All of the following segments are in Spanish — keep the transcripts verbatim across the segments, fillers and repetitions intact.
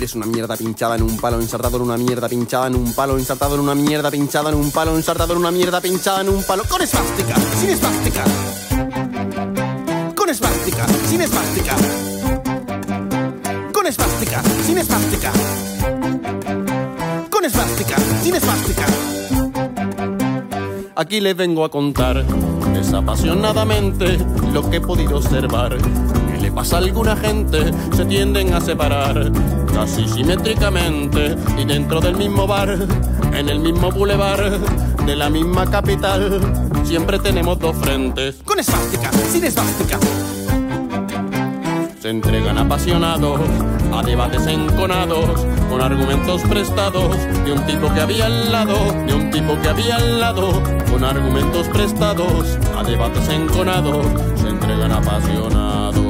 Eres una mierda pinchada en un palo, ensartado en una mierda pinchada en un palo, ensartado en una mierda pinchada en un palo, ensartado en una mierda pinchada en un palo. Con esvástica, sin esvástica. Con esvástica, sin esvástica. Con esvástica, sin esvástica. Con esvástica, sin esvástica. Aquí les vengo a contar desapasionadamente lo que he podido observar. ¿Qué le pasa a alguna gente? Se tienden a separar casi simétricamente y dentro del mismo bar, en el mismo bulevar de la misma capital, siempre tenemos dos frentes. Con esvástica, sin esvástica. Se entregan apasionados a debates enconados, con argumentos prestados de un tipo que había al lado, de un tipo que había al lado, con argumentos prestados a debates enconados, se entregan apasionados.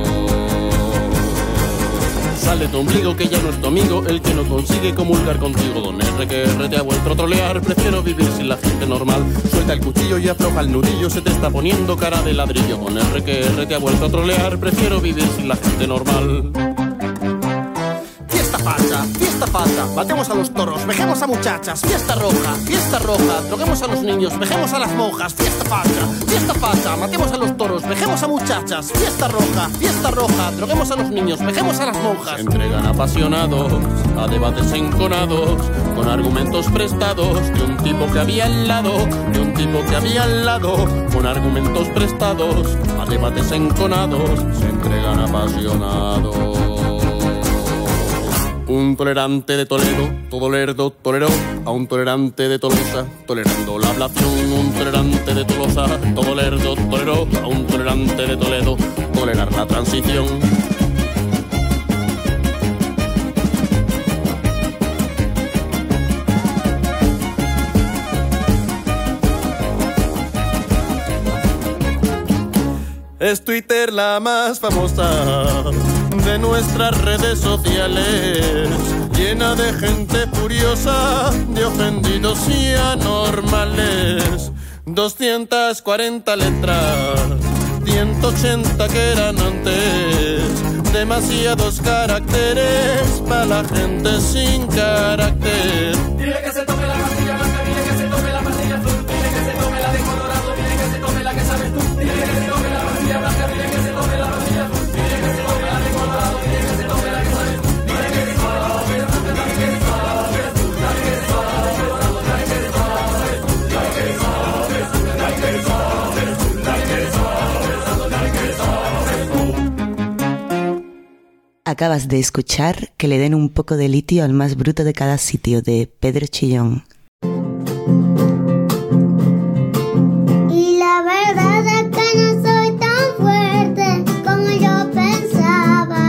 Sale tu ombligo que ya no es tu amigo, el que no consigue comulgar contigo. Don R que R te ha vuelto a trolear, prefiero vivir sin la gente normal. Suelta el cuchillo y afloja el nudillo, se te está poniendo cara de ladrillo. Don R que R te ha vuelto a trolear, prefiero vivir sin la gente normal. Fiesta facha, fiesta facha, matemos a los toros, vejemos a muchachas. Fiesta roja, fiesta roja, droguemos a los niños, vejemos a las monjas. Fiesta facha, fiesta facha, matemos a los toros, vejemos a muchachas. Fiesta roja, fiesta roja, droguemos a los niños, vejemos a las monjas. Se entregan apasionados a debates enconados, con argumentos prestados de un tipo que había al lado, de un tipo que había al lado, con argumentos prestados a debates enconados, se entregan apasionados. Un tolerante de Toledo, todo lerdo, toleró a un tolerante de Tolosa, tolerando la ablación. Un tolerante de Tolosa, todo lerdo, toleró a un tolerante de Toledo, tolerar la transición. Es Twitter la más famosa de nuestras redes sociales, llena de gente furiosa, de ofendidos y anormales. doscientas cuarenta letras, ciento ochenta que eran antes, demasiados caracteres para la gente sin carácter. Dile que se tome la pastilla blanca, dile que se tome la pastilla azul, dile que se tome la de colorado, dile que se tome la que sabes tú, dile que se tome la pastilla blanca, dile que se tome la pastilla azul, dile que se tome la de colorado, dile que se tome la que sabes tú, dile que se tome la pastilla azul, dile que se tome la pastilla azul, dile que se tome la de colorado, dile que se tome la que sabes tú, dile que se tome la pastilla azul, dile que se tome la Acabas de escuchar Que le den un poco de litio al más bruto de cada sitio, de Pedro Chillón. Y la verdad es que no soy tan fuerte como yo pensaba.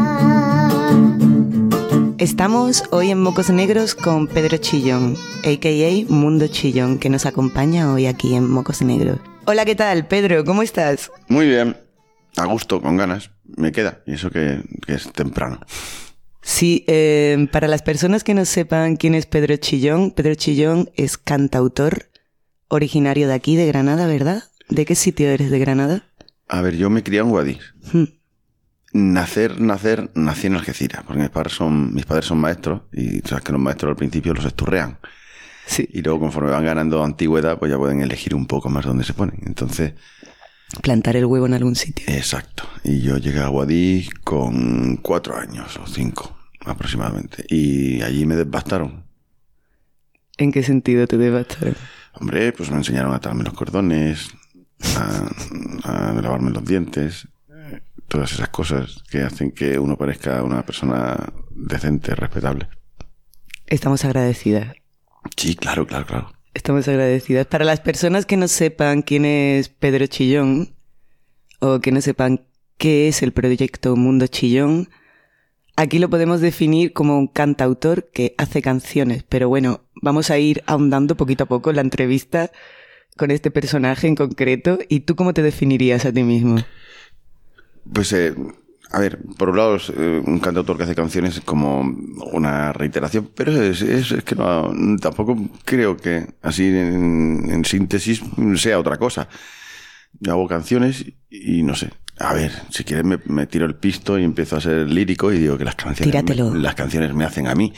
Estamos hoy en Mocos Negros con Pedro Chillón, a k a. Mundo Chillón, que nos acompaña hoy aquí en Mocos Negros. Hola, ¿qué tal, Pedro? ¿Cómo estás? Muy bien, a gusto, con ganas. Me queda, y eso que, que es temprano. Sí, eh, para las personas que no sepan quién es Pedro Chillón, Pedro Chillón es cantautor originario de aquí, de Granada, ¿verdad? ¿De qué sitio eres de Granada? A ver, yo me crié en Guadix. Hmm. Nacer, nacer, nací en Algeciras, porque mis padres son, mis padres son maestros, y sabes que los maestros al principio los esturrean. Sí. Y luego, conforme van ganando antigüedad, pues ya pueden elegir un poco más dónde se ponen. Entonces... plantar el huevo en algún sitio. Exacto. Y yo llegué a Guadix con cuatro años o cinco aproximadamente. Y allí me desbastaron. ¿En qué sentido te devastaron? Hombre, pues me enseñaron a atarme los cordones, a, a lavarme los dientes, todas esas cosas que hacen que uno parezca una persona decente, respetable. Estamos agradecidas. Sí, claro, claro, claro. Estamos agradecidas. Para las personas que no sepan quién es Pedro Chillón, o que no sepan qué es el proyecto Mundo Chillón, aquí lo podemos definir como un cantautor que hace canciones. Pero bueno, vamos a ir ahondando poquito a poco en la entrevista con este personaje en concreto. ¿Y tú cómo te definirías a ti mismo? Pues, eh, a ver, por un lado, eh, un cantautor que hace canciones es como una reiteración, pero es, es, es que no, tampoco creo que así en, en síntesis sea otra cosa. Yo hago canciones y no sé, A ver, si quieres me, me tiro el pisto y empiezo a ser lírico y digo que las canciones, me, las canciones me hacen a mí.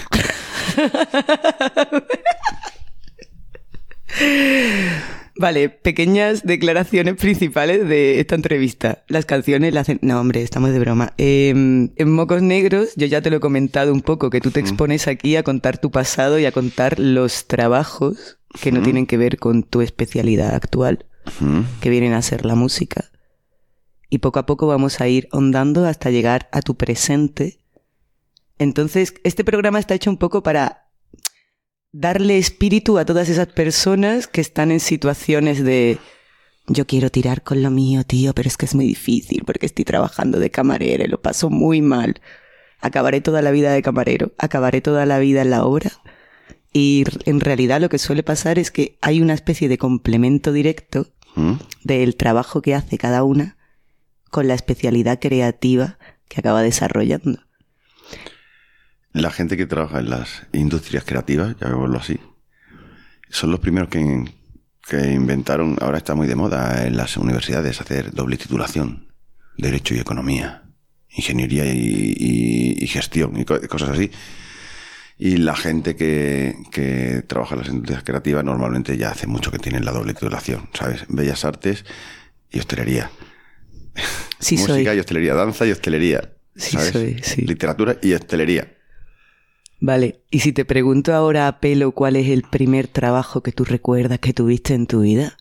Vale, pequeñas declaraciones principales de esta entrevista. Las canciones las hacen... No, hombre, estamos de broma. Eh, en Mocos Negros, yo ya te lo he comentado un poco, que tú te expones aquí a contar tu pasado y a contar los trabajos que no uh-huh. tienen que ver con tu especialidad actual, uh-huh. que vienen a ser la música. Y poco a poco vamos a ir hondando hasta llegar a tu presente. Entonces, este programa está hecho un poco para darle espíritu a todas esas personas que están en situaciones de yo quiero tirar con lo mío, tío, pero es que es muy difícil porque estoy trabajando de camarera y lo paso muy mal. Acabaré toda la vida de camarero, acabaré toda la vida en la obra. Y en realidad lo que suele pasar es que hay una especie de complemento directo ¿Mm? del trabajo que hace cada una con la especialidad creativa que acaba desarrollando. La gente que trabaja en las industrias creativas, llamémoslo así, son los primeros que, que inventaron, ahora está muy de moda en las universidades, hacer doble titulación, Derecho y Economía, Ingeniería y, y, y Gestión, y cosas así. Y la gente que, que trabaja en las industrias creativas normalmente ya hace mucho que tienen la doble titulación, ¿sabes? Bellas Artes y hostelería. Sí, Música soy. y hostelería, danza y hostelería, sí, ¿sabes? Soy, sí. Literatura y hostelería. Vale, y si te pregunto ahora a pelo cuál es el primer trabajo que tú recuerdas que tuviste en tu vida.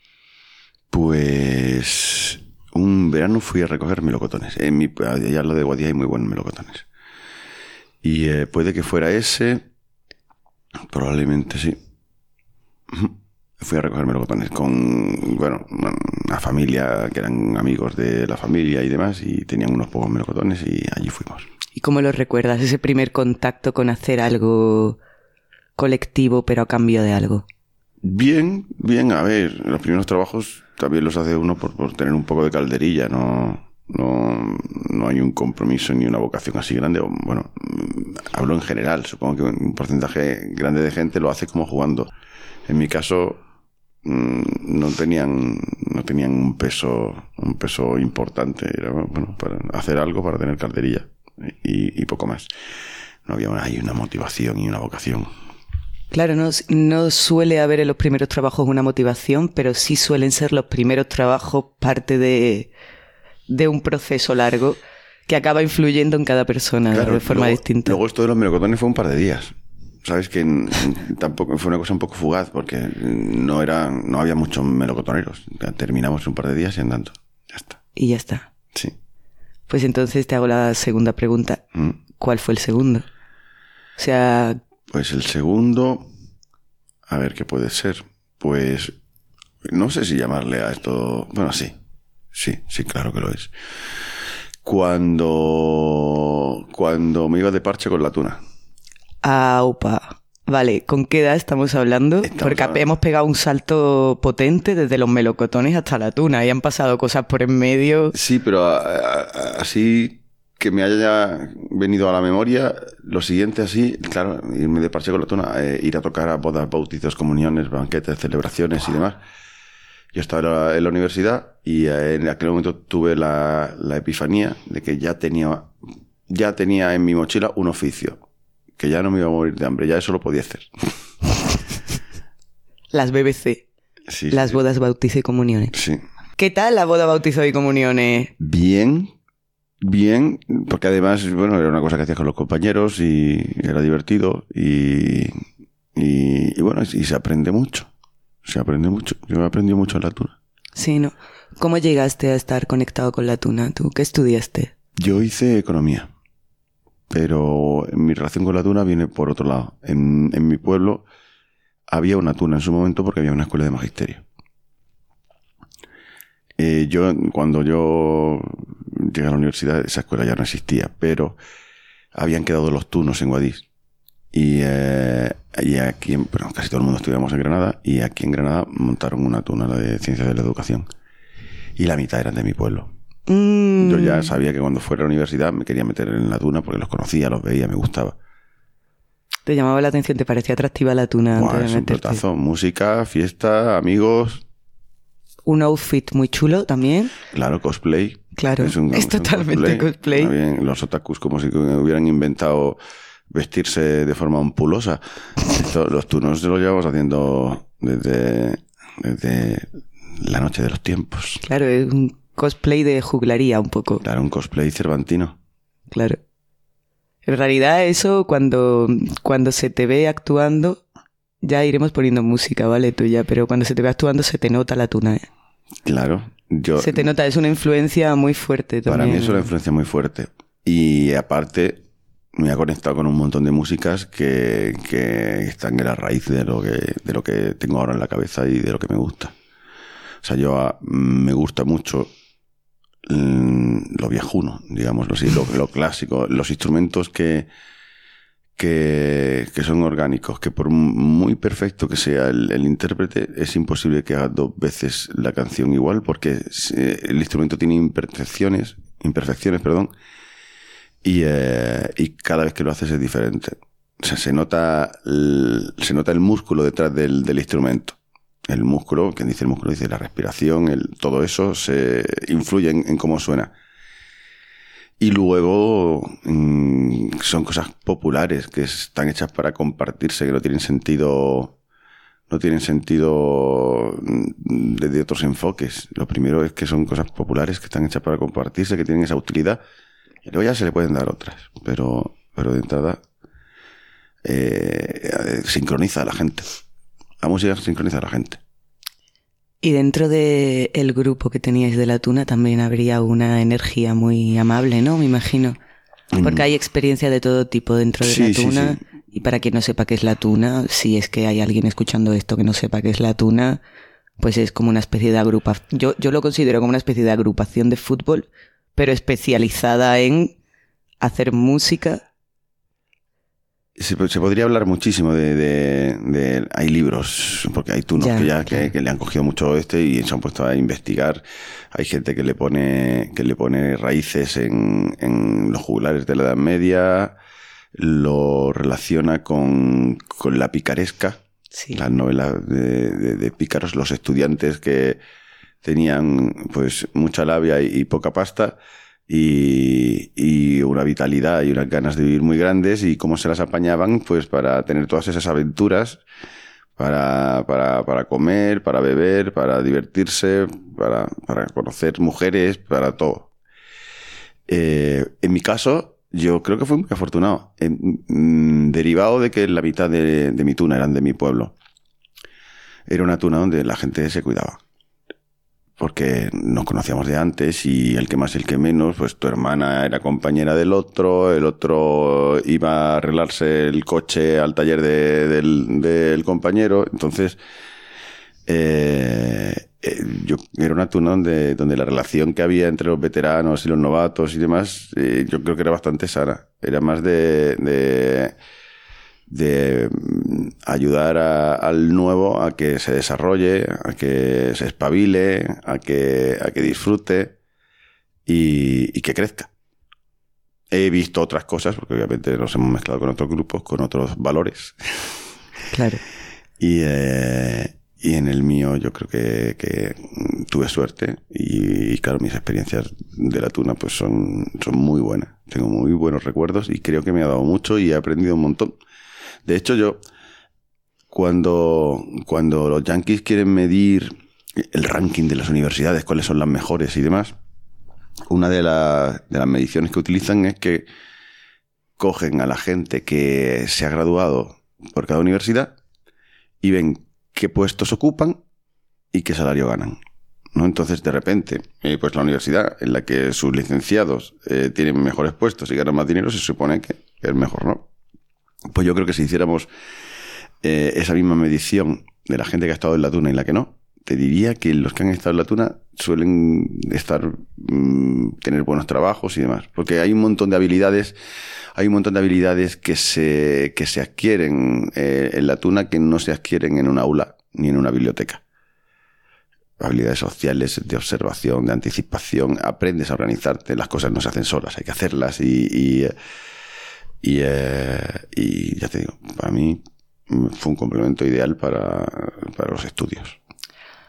Pues un verano fui a recoger melocotones. En mi, allá en lo de Guadix hay muy buenos melocotones. Y eh, puede que fuera ese, probablemente sí. Fui a recoger melocotones con, bueno, una familia que eran amigos de la familia y demás, y tenían unos pocos melocotones y allí fuimos. ¿Y cómo lo recuerdas, ese primer contacto con hacer algo colectivo, pero a cambio de algo? Bien, bien. A ver, los primeros trabajos también los hace uno por, por tener un poco de calderilla. No, no, no hay un compromiso ni una vocación así grande. Bueno, hablo en general. Supongo que un porcentaje grande de gente lo hace como jugando. En mi caso, no tenían, no tenían un peso, un peso importante. Era, bueno, para hacer algo, para tener calderilla. Y, y poco más. No había ahí una motivación y una vocación. Claro, no, no suele haber en los primeros trabajos una motivación, pero sí suelen ser los primeros trabajos parte de, de un proceso largo que acaba influyendo en cada persona, claro, de forma luego, distinta. Luego esto de los melocotones fue un par de días. Sabes que n- tampoco fue una cosa un poco fugaz porque no era, no había muchos melocotoneros. Terminamos un par de días y andando. Ya está. Y ya está. Sí. Pues entonces te hago la segunda pregunta. ¿Mm? ¿Cuál fue el segundo? O sea... Pues el segundo... A ver, ¿qué puede ser? Pues... No sé si llamarle a esto... Bueno, sí. Sí, sí, claro que lo es. Cuando... Cuando me iba de parche con la tuna. Aupa. Vale, ¿con qué edad estamos hablando? Estamos Porque hablando. hemos pegado un salto potente desde los melocotones hasta la tuna y han pasado cosas por en medio. Sí, pero a, a, así que me haya venido a la memoria, lo siguiente así, claro, irme de parche con la tuna, eh, ir a tocar a bodas, bautizos, comuniones, banquetes, celebraciones y demás. Yo estaba en la, en la universidad y eh, en aquel momento tuve la, la epifanía de que ya tenía, ya tenía en mi mochila un oficio. Que ya no me iba a morir de hambre, ya eso lo podía hacer. Las B B C. Sí, Las sí. bodas, bautizo y comuniones. Sí. ¿Qué tal la boda, bautizo y comuniones? Bien, bien, porque además, bueno, era una cosa que hacías con los compañeros y era divertido y, y, y bueno, y se aprende mucho. Se aprende mucho. Yo he aprendido mucho en la tuna. Sí, ¿no? ¿Cómo llegaste a estar conectado con la tuna? ¿Tú qué estudiaste? Yo hice economía. Pero mi relación con la tuna viene por otro lado. En, en mi pueblo había una tuna en su momento porque había una escuela de magisterio. Eh, yo, cuando yo llegué a la universidad, esa escuela ya no existía, pero habían quedado los tunos en Guadix. Y, eh, y aquí, bueno, casi todo el mundo estudiamos en Granada, y aquí en Granada montaron una tuna, la de Ciencias de la Educación. Y la mitad eran de mi pueblo. Mm. Yo ya sabía que cuando fuera a la universidad me quería meter en la tuna porque los conocía, los veía, me gustaba. ¿Te llamaba la atención? ¿Te parecía atractiva la tuna? Buah, antes de es un meterte? pelotazo. Música, fiesta, amigos. un outfit muy chulo también. Claro, cosplay. Claro, es, un, es totalmente cosplay. cosplay. Bien, los otakus como si hubieran inventado vestirse de forma ampulosa. Esto, los tunos los llevamos haciendo desde, desde la noche de los tiempos. Claro, es un cosplay de juglaría un poco. Claro, un cosplay cervantino. Claro. En realidad eso cuando, cuando se te ve actuando, ya iremos poniendo música, ¿vale? Tuya, pero cuando se te ve actuando se te nota la tuna, ¿eh? Claro. Yo, se te nota, es una influencia muy fuerte también. Para mí es una influencia muy fuerte. Y aparte me ha conectado con un montón de músicas que, que están en la raíz de lo que, de lo que tengo ahora en la cabeza y de lo que me gusta. O sea, yo a, me gusta mucho lo viejuno, digámoslo así, lo, lo clásico, los instrumentos que, que, que son orgánicos, que por muy perfecto que sea el, el intérprete, es imposible que haga dos veces la canción igual, porque el instrumento tiene imperfecciones, imperfecciones, perdón, y, eh, y cada vez que lo haces es diferente. O sea, se nota el, se nota el músculo detrás del, del instrumento. El músculo, quien dice el músculo dice la respiración, el, todo eso se influye en, en cómo suena. Y luego mmm, son cosas populares que están hechas para compartirse, que no tienen sentido, no tienen sentido desde otros enfoques. Lo primero es que son cosas populares que están hechas para compartirse, que tienen esa utilidad. Y luego ya se le pueden dar otras, pero, pero de entrada eh, sincroniza a la gente. La música sincroniza a la gente. Y dentro del de grupo que teníais de la tuna también habría una energía muy amable, ¿no? Me imagino. Porque hay experiencia de todo tipo dentro de sí, la tuna. Sí, sí. Y para quien no sepa qué es la tuna, si es que hay alguien escuchando esto que no sepa qué es la tuna, pues es como una especie de agrupación. Yo, yo lo considero como una especie de agrupación de fútbol, pero especializada en hacer música. Se, se podría hablar muchísimo de, de, de... Hay libros, porque hay tunos ya, que ya que, que le han cogido mucho este y se han puesto a investigar. Hay gente que le pone que le pone raíces en, en los juglares de la Edad Media, lo relaciona con, con la picaresca, sí. Las novelas de, de, de pícaros, los estudiantes que tenían pues mucha labia y, y poca pasta. Y, y una vitalidad y unas ganas de vivir muy grandes y cómo se las apañaban pues para tener todas esas aventuras para, para, para comer, para beber, para divertirse, para, para conocer mujeres, para todo. Eh, en mi caso, yo creo que fui muy afortunado, en, mm, derivado de que la mitad de, de mi tuna eran de mi pueblo. Era una tuna donde la gente se cuidaba. Porque nos conocíamos de antes y el que más y el que menos, pues tu hermana era compañera del otro, el otro iba a arreglarse el coche al taller de, del, del compañero. Entonces, eh, eh, yo era una tuna donde, donde la relación que había entre los veteranos y los novatos y demás, eh, yo creo que era bastante sana. Era más de... de de ayudar a, al nuevo a que se desarrolle, a que se espabile, a que, a que disfrute y, y que crezca. He visto otras cosas, porque obviamente nos hemos mezclado con otros grupos, con otros valores. Claro. Y, eh, y en el mío yo creo que, que tuve suerte y, y claro, mis experiencias de la tuna pues son, son muy buenas. Tengo muy buenos recuerdos y creo que me ha dado mucho y he aprendido un montón. De hecho, yo, cuando, cuando los yankees quieren medir el ranking de las universidades, cuáles son las mejores y demás, una de, la, de las mediciones que utilizan es que cogen a la gente que se ha graduado por cada universidad y ven qué puestos ocupan y qué salario ganan, ¿no? Entonces, de repente, eh, pues la universidad en la que sus licenciados eh, tienen mejores puestos y ganan más dinero, se supone que es mejor, ¿no? Pues yo creo que si hiciéramos eh, esa misma medición de la gente que ha estado en la tuna y la que no, te diría que los que han estado en la tuna suelen estar mmm, tener buenos trabajos y demás. Porque hay un montón de habilidades, hay un montón de habilidades que se, que se adquieren eh, en la tuna que no se adquieren en un aula ni en una biblioteca. Habilidades sociales, de observación, de anticipación. Aprendes a organizarte, las cosas no se hacen solas, hay que hacerlas y... y Y, eh, y ya te digo, para mí fue un complemento ideal para, para los estudios.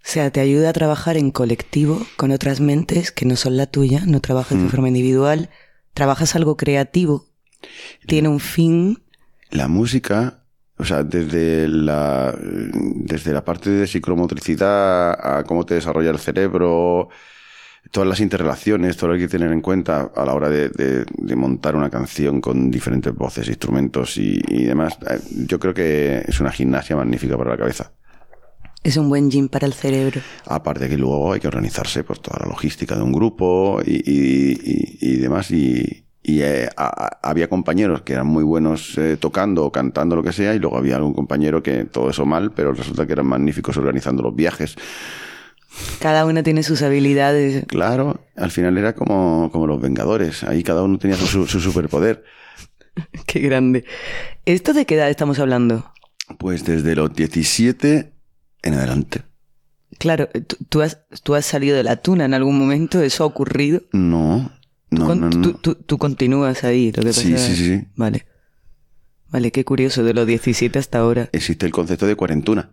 sea, te ayuda a trabajar en colectivo con otras mentes que no son la tuya, no trabajas mm. de forma individual, trabajas algo creativo, tiene un fin. La música, o sea, desde la, desde la parte de psicomotricidad a cómo te desarrolla el cerebro, todas las interrelaciones, todo lo que hay que tener en cuenta a la hora de, de, de montar una canción con diferentes voces, instrumentos y, y demás, yo creo que es una gimnasia magnífica para la cabeza. Es un buen gym para el cerebro. Aparte que luego hay que organizarse por toda la logística de un grupo y, y, y, y demás. Y, y eh, a, había compañeros que eran muy buenos eh, tocando o cantando, lo que sea, y luego había algún compañero que todo eso mal, pero resulta que eran magníficos organizando los viajes. Cada uno tiene sus habilidades. Claro, al final era como, como los Vengadores. Ahí cada uno tenía su, su superpoder. Qué grande. ¿Esto de qué edad estamos hablando? Pues desde los diecisiete... en adelante. Claro, ¿tú, tú, has, ¿tú has salido de la tuna en algún momento? ¿Eso ha ocurrido? No, no, ¿Tú, no, no. Tú, tú, tú continúas ahí, lo que pasa... Sí, sí, sí. Vale. Vale, qué curioso, de los diecisiete hasta ahora. Existe el concepto de cuarentuna.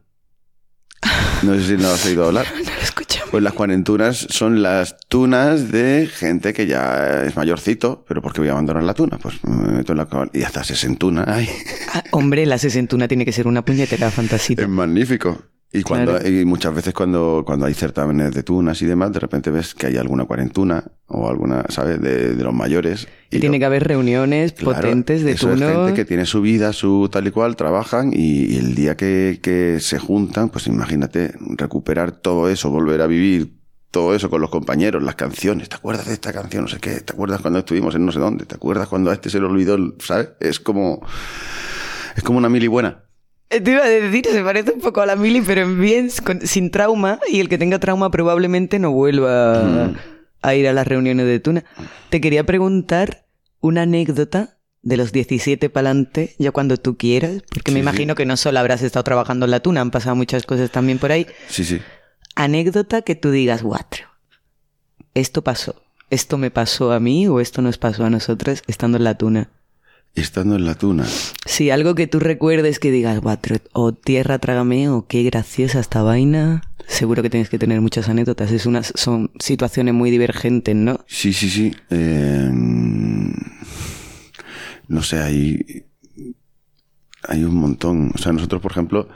No sé si no has oído hablar. No lo escucho. Pues las cuarentunas son las tunas de gente que ya es mayorcito, pero ¿por qué voy a abandonar la tuna? Pues me meto en la cabal y hasta sesentuna. Ay. Ah, hombre, la sesentuna tiene que ser una puñetera fantasía. Es magnífico. Y, cuando, Claro. y muchas veces cuando, cuando hay certámenes de tunas y demás, de repente ves que hay alguna cuarentuna o alguna, ¿sabes?, de, de los mayores. Y tiene lo, que haber reuniones claro, potentes de eso es tuno. gente que tiene su vida, su tal y cual, trabajan y, y el día que, que se juntan, pues imagínate, recuperar todo eso, volver a vivir todo eso con los compañeros, las canciones. ¿Te acuerdas de esta canción? No sé qué. ¿Te acuerdas cuando estuvimos en no sé dónde? ¿Te acuerdas cuando a este se le olvidó? ¿Sabes? Es como... Es como una mili buena. Te iba a decir, se parece un poco a la mili, pero en bien, con, sin trauma, y el que tenga trauma probablemente no vuelva Mm. a, a ir a las reuniones de tuna. Te quería preguntar una anécdota de los diecisiete para adelante, ya cuando tú quieras, porque Sí, me sí. imagino que no solo habrás estado trabajando en la tuna, han pasado muchas cosas también por ahí. Sí, sí. Anécdota que tú digas, guatro, esto pasó, esto me pasó a mí o esto nos pasó a nosotras estando en la tuna. Estando en la tuna. Sí, algo que tú recuerdes que digas, guatro, o tierra trágame, o qué graciosa esta vaina. Seguro que tienes que tener muchas anécdotas. Es unas, son situaciones muy divergentes, ¿no? Sí, sí, sí. Eh, no sé, hay, hay un montón. O sea, nosotros, por ejemplo,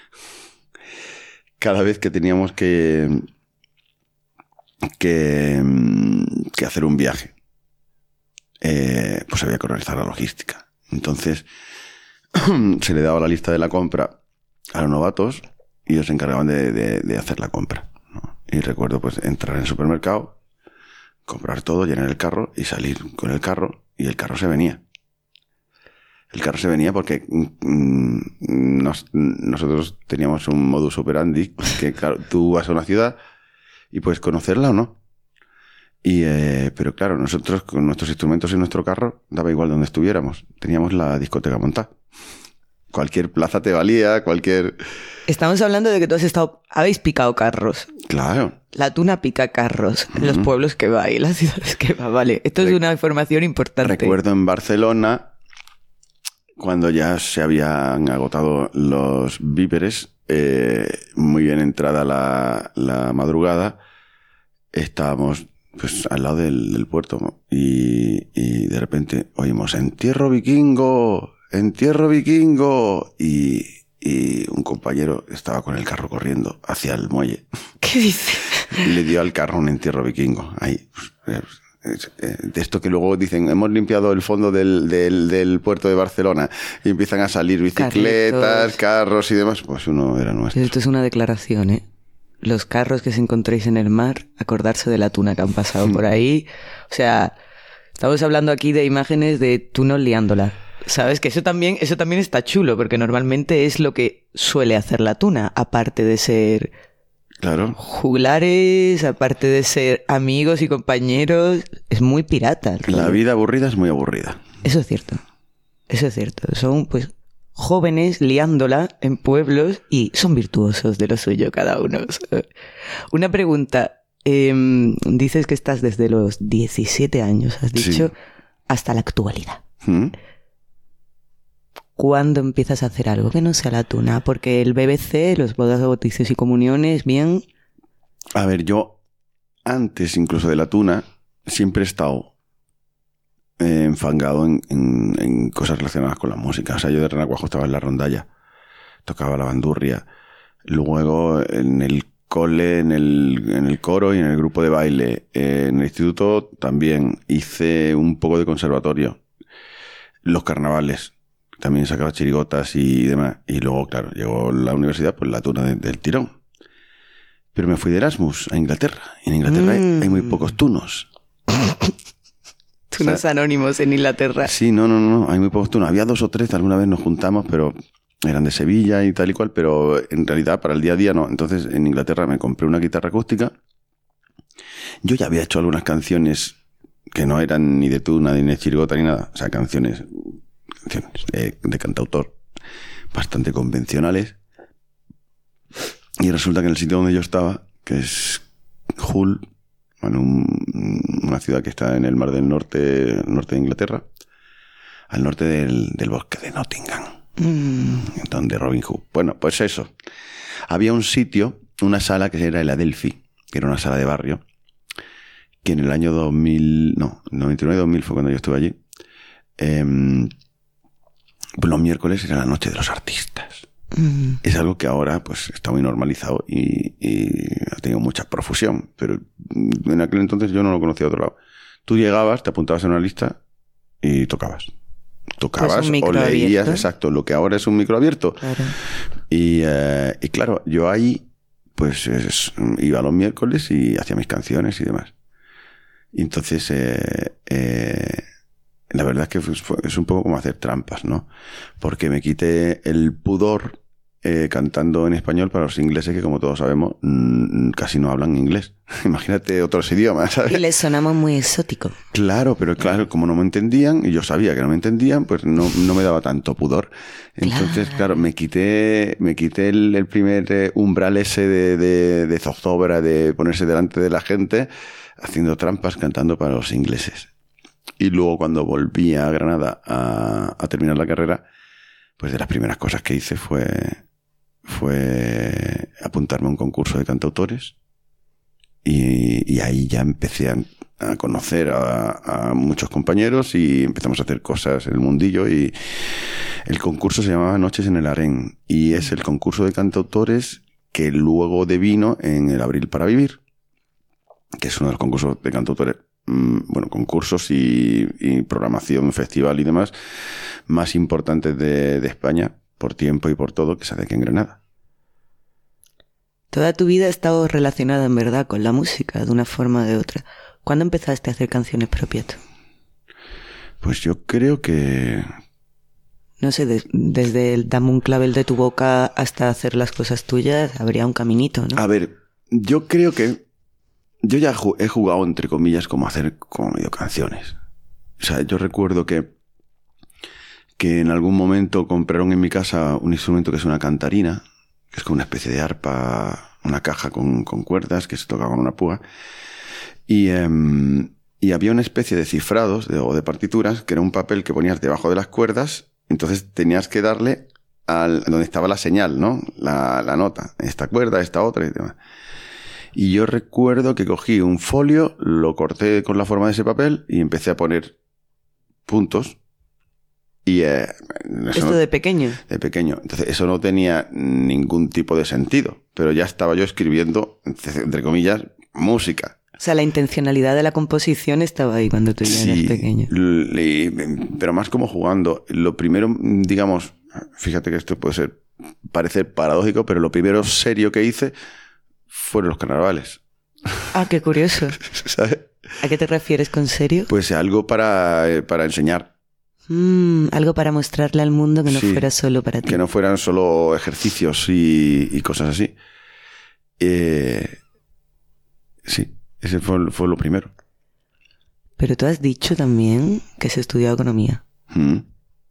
cada vez que teníamos que, que, que hacer un viaje, eh, pues había que organizar la logística. Entonces, se le daba la lista de la compra a los novatos y ellos se encargaban de, de, de hacer la compra, ¿no? Y recuerdo pues entrar en el supermercado, comprar todo, llenar el carro y salir con el carro, y el carro se venía. El carro se venía porque mm, nos, nosotros teníamos un modus operandi que, claro, tú vas a una ciudad y puedes conocerla o no. Y, eh, pero claro, nosotros con nuestros instrumentos en nuestro carro, daba igual donde estuviéramos. Teníamos la discoteca montada. Cualquier plaza te valía, cualquier... Estamos hablando de que tú has estado... Habéis picado carros. Claro. La tuna pica carros en los Ujú. pueblos que va y las ciudades que va. Vale, esto es Re- una información importante. Recuerdo en Barcelona, cuando ya se habían agotado los víveres, eh, muy bien entrada la, la madrugada, estábamos pues al lado del, del puerto, ¿no? y, y de repente oímos entierro vikingo, entierro vikingo, y, y un compañero estaba con el carro corriendo hacia el muelle. ¿Qué dices? Le dio al carro un entierro vikingo. Ahí, pues, es- eh, de esto que luego dicen, hemos limpiado el fondo del, del, del puerto de Barcelona, y empiezan a salir bicicletas, Carritos. carros y demás, pues uno era nuestro. Esto es una declaración, ¿eh? Los carros que se encontréis en el mar, acordarse de la tuna que han pasado por ahí. O sea, estamos hablando aquí de imágenes de tunos liándola. ¿Sabes? Que eso también, eso también está chulo, porque normalmente es lo que suele hacer la tuna, aparte de ser Claro. juglares, aparte de ser amigos y compañeros, es muy pirata. el La rollo. vida aburrida es muy aburrida. Eso es cierto. Eso es cierto. Son, pues, jóvenes liándola en pueblos y son virtuosos de lo suyo cada uno. Una pregunta. Eh, dices que estás desde los diecisiete años, has dicho, Sí. hasta la actualidad. ¿Mm? ¿Cuándo empiezas a hacer algo que no sea la tuna? Porque el B B C, los bodas, bautizos y comuniones, bien, A ver, yo antes incluso de la tuna siempre he estado eh, enfangado en, en, en cosas relacionadas con la música. O sea, yo de Renacuajo estaba en la rondalla, tocaba la bandurria. Luego en el cole, en el, en el coro y en el grupo de baile. Eh, en el instituto también hice un poco de conservatorio. Los carnavales. También sacaba chirigotas y demás. Y luego, claro, llegó la universidad, pues la tuna de, del tirón. Pero me fui de Erasmus a Inglaterra. Y en Inglaterra mm. hay muy pocos tunos. Tunos o sea, anónimos en Inglaterra. Sí, no, no, no. Hay muy pocos tunos. Había dos o tres, alguna vez nos juntamos, pero eran de Sevilla y tal y cual. Pero en realidad, para el día a día, no. Entonces, en Inglaterra me compré una guitarra acústica. Yo ya había hecho algunas canciones que no eran ni de tuna, ni de chirigota, ni nada. O sea, canciones, canciones de, de cantautor bastante convencionales. Y resulta que en el sitio donde yo estaba, que es Hull, bueno, un, una ciudad que está en el Mar del Norte, norte de Inglaterra, al norte del, del bosque de Nottingham, mm. donde Robin Hood. Bueno, pues eso. Había un sitio, una sala que era el Adelphi, que era una sala de barrio, que en el año dos mil, no, noventa y nueve dos mil fue cuando yo estuve allí. Eh, pues los miércoles era la noche de los artistas. Mm. Es algo que ahora pues está muy normalizado y, y ha tenido mucha profusión, pero en aquel entonces yo no lo conocía de otro lado. Tú llegabas, te apuntabas en una lista y tocabas. Tocabas pues o leías, abierto. Exacto, lo que ahora es un micro abierto. Claro. Y, eh, y claro, yo ahí pues es, iba los miércoles y hacía mis canciones y demás. Y entonces eh, eh, la verdad es que fue, fue, es un poco como hacer trampas, ¿no? Porque me quité el pudor eh, cantando en español para los ingleses que, como todos sabemos, mmm, casi no hablan inglés. Imagínate otros idiomas, ¿sabes? Y les sonamos muy exótico. Claro, pero claro, como no me entendían, y yo sabía que no me entendían, pues no, no me daba tanto pudor. Entonces, claro, claro me quité me quité el, el primer umbral ese de, de, de zozobra, de ponerse delante de la gente, haciendo trampas, cantando para los ingleses. Y luego cuando volví a Granada a, a terminar la carrera, pues de las primeras cosas que hice fue, fue apuntarme a un concurso de cantautores. Y, y ahí ya empecé a, a conocer a, a muchos compañeros y empezamos a hacer cosas en el mundillo. Y el concurso se llamaba Noches en el Harén. Y es el concurso de cantautores que luego devino en el Abril para Vivir, que es uno de los concursos de cantautores, bueno, concursos y, y programación, festival y demás más importantes de, de España, por tiempo y por todo, que se hace aquí en Granada. Toda tu vida ha estado relacionada, en verdad, con la música, de una forma o de otra. ¿Cuándo empezaste a hacer canciones propias tú? Pues yo creo que... No sé, de, desde el dame un clavel de tu boca hasta hacer las cosas tuyas, habría un caminito, ¿no? A ver, yo creo que yo ya he jugado, entre comillas, como hacer como medio canciones. O sea, yo recuerdo que que en algún momento compraron en mi casa un instrumento que es una cantarina, que es como una especie de arpa, una caja con, con cuerdas que se toca con una púa. Y, eh, y había una especie de cifrados de, o de partituras, que era un papel que ponías debajo de las cuerdas, entonces tenías que darle al donde estaba la señal, ¿no? La, la nota. Esta cuerda, esta otra y demás. Y yo recuerdo que cogí un folio, lo corté con la forma de ese papel y empecé a poner puntos. Y, eh, ¿Esto no, de pequeño? De pequeño. Entonces, eso no tenía ningún tipo de sentido. Pero ya estaba yo escribiendo, entre comillas, música. O sea, la intencionalidad de la composición estaba ahí cuando tú ya sí, eras pequeño. Le, pero más como jugando. Lo primero, digamos, fíjate que esto puede ser parecer paradójico, pero lo primero serio que hice fueron los carnavales. Ah, qué curioso. ¿Sabes? ¿A qué te refieres con serio? Pues algo para, para enseñar. Mm, algo para mostrarle al mundo que no sí, fuera solo para ti. Que no fueran solo ejercicios y, y cosas así. Eh, sí, ese fue, fue lo primero. Pero tú has dicho también que has estudiado economía. Mm.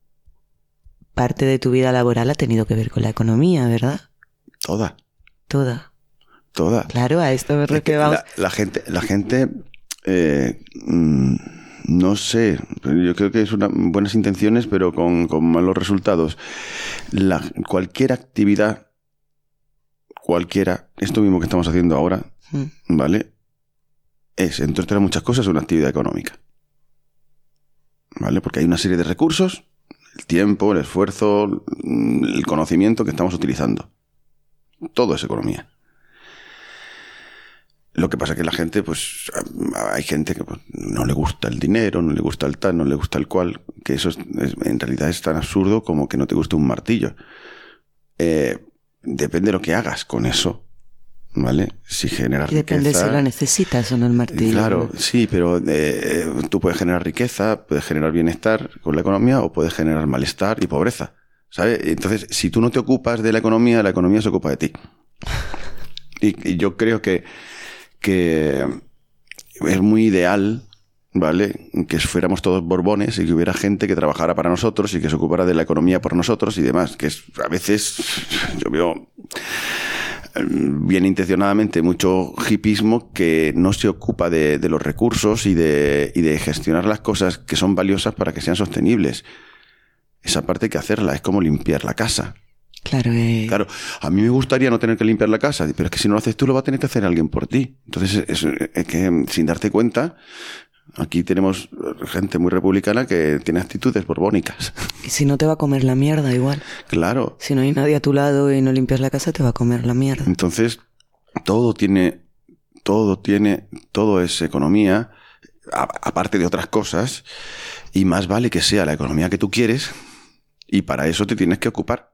Parte de tu vida laboral ha tenido que ver con la economía, ¿verdad? Toda. Toda. Toda. Claro, a esto me refiero. La, la gente, la gente eh, mm, no sé, yo creo que es una, buenas intenciones, pero con, con malos resultados. La, cualquier actividad, cualquiera, esto mismo que estamos haciendo ahora, Mm. ¿vale? Es, entre otras muchas cosas, una actividad económica. ¿Vale? Porque hay una serie de recursos, el tiempo, el esfuerzo, el conocimiento que estamos utilizando. Todo es economía. Lo que pasa es que la gente, pues, hay gente que pues, no le gusta el dinero, no le gusta el tal, no le gusta el cual, que eso es, es, en realidad es tan absurdo como que no te guste un martillo. Eh, depende de lo que hagas con eso, ¿vale? Si generas Y depende riqueza, si lo necesitas o no el martillo. Claro, sí, pero eh, tú puedes generar riqueza, puedes generar bienestar con la economía o puedes generar malestar y pobreza, ¿sabes? Entonces, si tú no te ocupas de la economía, la economía se ocupa de ti. Y, y yo creo que que es muy ideal, ¿vale? Que fuéramos todos borbones y que hubiera gente que trabajara para nosotros y que se ocupara de la economía por nosotros y demás, que es, a veces yo veo bien intencionadamente mucho hipismo que no se ocupa de, de los recursos y de, y de gestionar las cosas que son valiosas para que sean sostenibles. Esa parte hay que hacerla, es como limpiar la casa. Claro, eh... claro, a mí me gustaría no tener que limpiar la casa, pero es que si no lo haces tú, lo va a tener que hacer alguien por ti. Entonces, es, es que sin darte cuenta, aquí tenemos gente muy republicana que tiene actitudes borbónicas. Y si no te va a comer la mierda igual. Claro. Si no hay nadie a tu lado y no limpias la casa, te va a comer la mierda. Entonces, todo tiene, todo tiene, todo es economía, a, aparte de otras cosas, y más vale que sea la economía que tú quieres, y para eso te tienes que ocupar.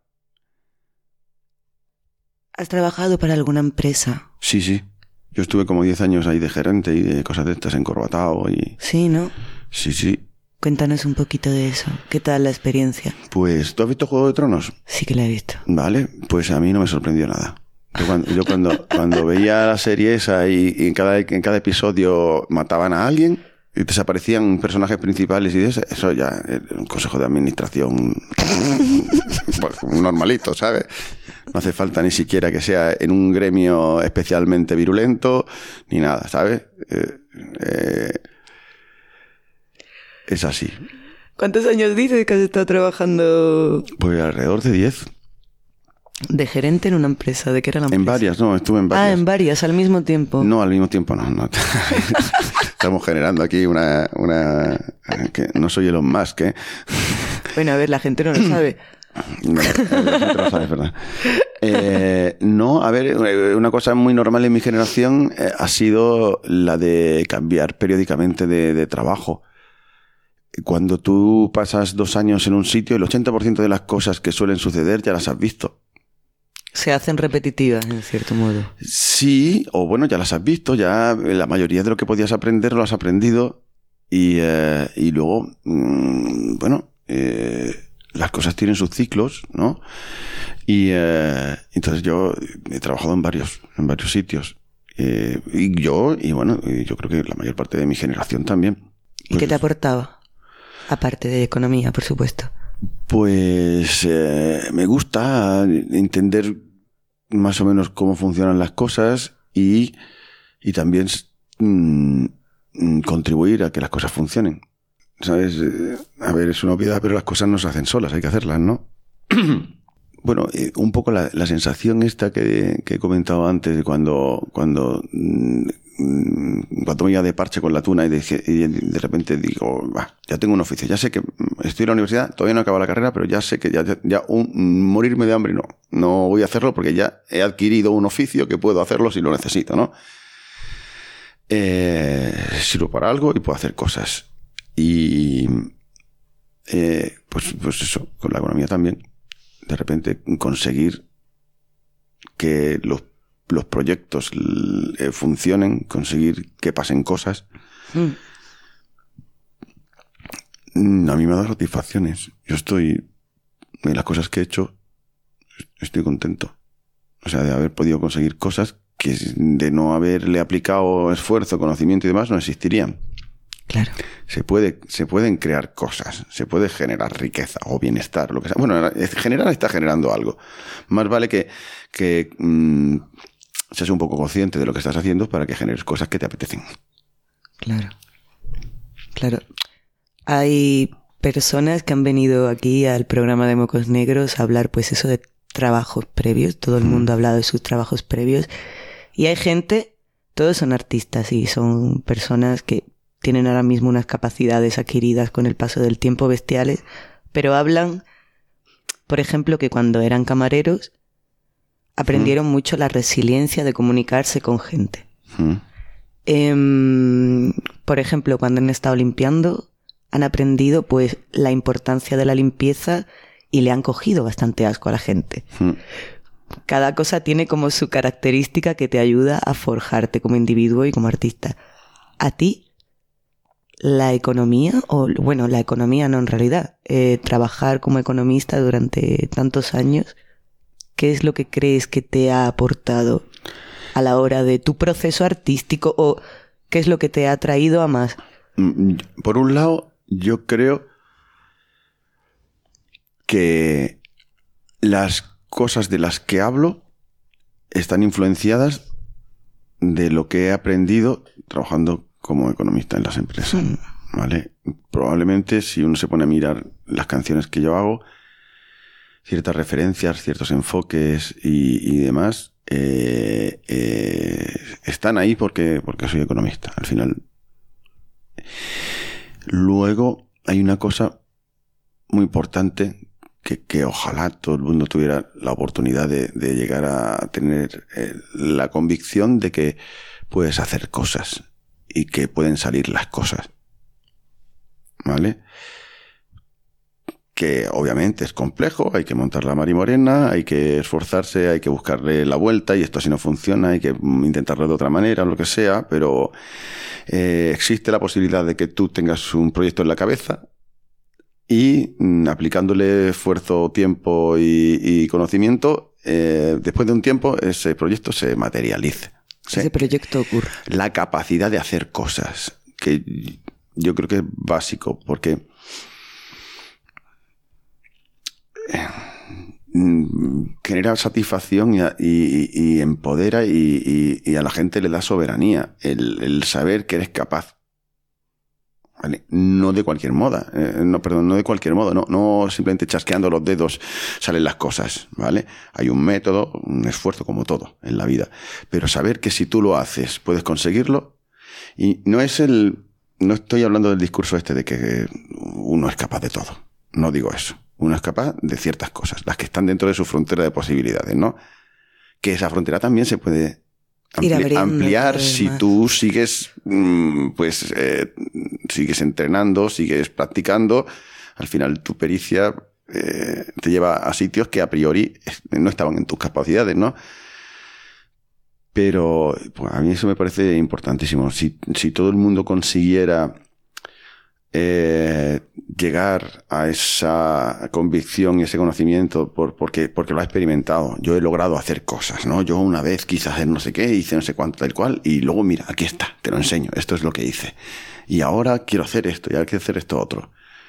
¿Has trabajado para alguna empresa? Sí, sí. Yo estuve como diez años ahí de gerente y de cosas de estas, encorbatado y... Sí, ¿no? Sí, sí. Cuéntanos un poquito de eso. ¿Qué tal la experiencia? Pues, ¿tú has visto Juego de Tronos? Sí que la he visto. Vale, pues a mí no me sorprendió nada. Yo cuando, yo cuando, cuando veía la serie esa y, y en, cada, en cada episodio mataban a alguien y desaparecían personajes principales y eso, eso ya era un consejo de administración pues, normalito, ¿sabes? No hace falta ni siquiera que sea en un gremio especialmente virulento ni nada, ¿sabes? Eh, eh, es así. ¿Cuántos años dices que has estado trabajando? Pues alrededor de diez. ¿De gerente en una empresa? ¿De qué era la empresa? En varias, no, estuve en varias. Ah, en varias, al mismo tiempo. No, al mismo tiempo no. no. Estamos generando aquí una, una... que no soy Elon Musk, ¿eh? Bueno, a ver, la gente no lo sabe. No, la gente no lo sabe, es verdad. Eh, no, a ver, una cosa muy normal en mi generación eh, ha sido la de cambiar periódicamente de, de trabajo. Cuando tú pasas dos años en un sitio, el ochenta por ciento de las cosas que suelen suceder ya las has visto. Se hacen repetitivas, en cierto modo. Sí, o bueno, ya las has visto, ya la mayoría de lo que podías aprender lo has aprendido y, eh, y luego, mmm, bueno, eh, las cosas tienen sus ciclos, ¿no? Y eh, entonces yo he trabajado en varios, en varios sitios. Eh, y yo, y bueno, y yo creo que la mayor parte de mi generación también. ¿Y pues, qué te aportaba? Aparte de economía, por supuesto. Pues eh, me gusta entender más o menos cómo funcionan las cosas y, y también mmm, contribuir a que las cosas funcionen. ¿Sabes? Eh, a ver, es una obviedad, pero las cosas no se hacen solas, hay que hacerlas, ¿no? Bueno, eh, un poco la, la sensación esta que, que he comentado antes de cuando, cuando, mmm, cuando me iba de parche con la tuna y de, y de repente digo, bah, ya tengo un oficio, ya sé que estoy en la universidad, todavía no he acabado la carrera, pero ya sé que ya, ya un, morirme de hambre no, no voy a hacerlo porque ya he adquirido un oficio que puedo hacerlo si lo necesito, ¿no? Eh, sirvo para algo y puedo hacer cosas. Y eh, pues, pues eso, con la economía también. De repente conseguir que los, los proyectos eh, funcionen, conseguir que pasen cosas. Mm. A mí me ha dado satisfacciones. Yo estoy, en las cosas que he hecho, estoy contento. O sea, de haber podido conseguir cosas que de no haberle aplicado esfuerzo, conocimiento y demás no existirían. Claro. Se puede, se pueden crear cosas, se puede generar riqueza o bienestar, lo que sea. Bueno, generar está generando algo. Más vale que, que mmm, seas un poco consciente de lo que estás haciendo para que generes cosas que te apetecen. Claro. Claro. Hay personas que han venido aquí al programa de Mocos Negros a hablar, pues eso, de trabajos previos. Todo el mundo ha hablado de sus trabajos previos. Y hay gente todos son artistas y son personas que tienen ahora mismo unas capacidades adquiridas con el paso del tiempo bestiales, pero hablan, por ejemplo, que cuando eran camareros aprendieron mm. mucho la resiliencia de comunicarse con gente. Mm. Eh, por ejemplo, cuando han estado limpiando, han aprendido pues la importancia de la limpieza y le han cogido bastante asco a la gente. Mm. Cada cosa tiene como su característica que te ayuda a forjarte como individuo y como artista. A ti, la economía, o bueno, la economía no en realidad, eh, trabajar como economista durante tantos años, ¿qué es lo que crees que te ha aportado a la hora de tu proceso artístico o qué es lo que te ha traído a más? Por un lado, yo creo que las cosas de las que hablo están influenciadas de lo que he aprendido trabajando como economista en las empresas, mm. ¿vale? Probablemente si uno se pone a mirar las canciones que yo hago, ciertas referencias, ciertos enfoques y, y demás, eh, eh, están ahí porque, porque soy economista, al final. Luego hay una cosa muy importante que, que ojalá todo el mundo tuviera la oportunidad de, de llegar a tener eh, la convicción de que puedes hacer cosas y que pueden salir las cosas, ¿vale? Que obviamente es complejo, hay que montar la marimorena, hay que esforzarse, hay que buscarle la vuelta y esto si no funciona hay que intentarlo de otra manera o lo que sea, pero eh, existe la posibilidad de que tú tengas un proyecto en la cabeza y mm, aplicándole esfuerzo, tiempo y, y conocimiento, eh, después de un tiempo ese proyecto se materialice. ¿Sí? Ese proyecto ocurre. La capacidad de hacer cosas, que yo creo que es básico, porque genera satisfacción y, y, y empodera y, y, y a la gente le da soberanía el, el saber que eres capaz. ¿Vale? No de cualquier moda, eh, no, perdón, no de cualquier modo, no, no simplemente chasqueando los dedos salen las cosas, ¿vale? Hay un método, un esfuerzo como todo en la vida, pero saber que si tú lo haces puedes conseguirlo y no es el, no estoy hablando del discurso este de que uno es capaz de todo, no digo eso, uno es capaz de ciertas cosas, las que están dentro de su frontera de posibilidades, ¿no? Que esa frontera también se puede Ampli- ampliar si más. Tú sigues pues eh, sigues entrenando, sigues practicando, al final tu pericia eh, te lleva a sitios que a priori no estaban en tus capacidades, ¿no? Pero pues, a mí eso me parece importantísimo. Si, si todo el mundo consiguiera eh, llegar a esa convicción y ese conocimiento por, porque, porque lo ha experimentado. Yo he logrado hacer cosas, ¿no? Yo una vez quise hacer no sé qué, hice no sé cuánto, tal cual, y luego mira, aquí está, te lo enseño, esto es lo que hice. Y ahora quiero hacer esto, y ahora quiero hacer esto otro.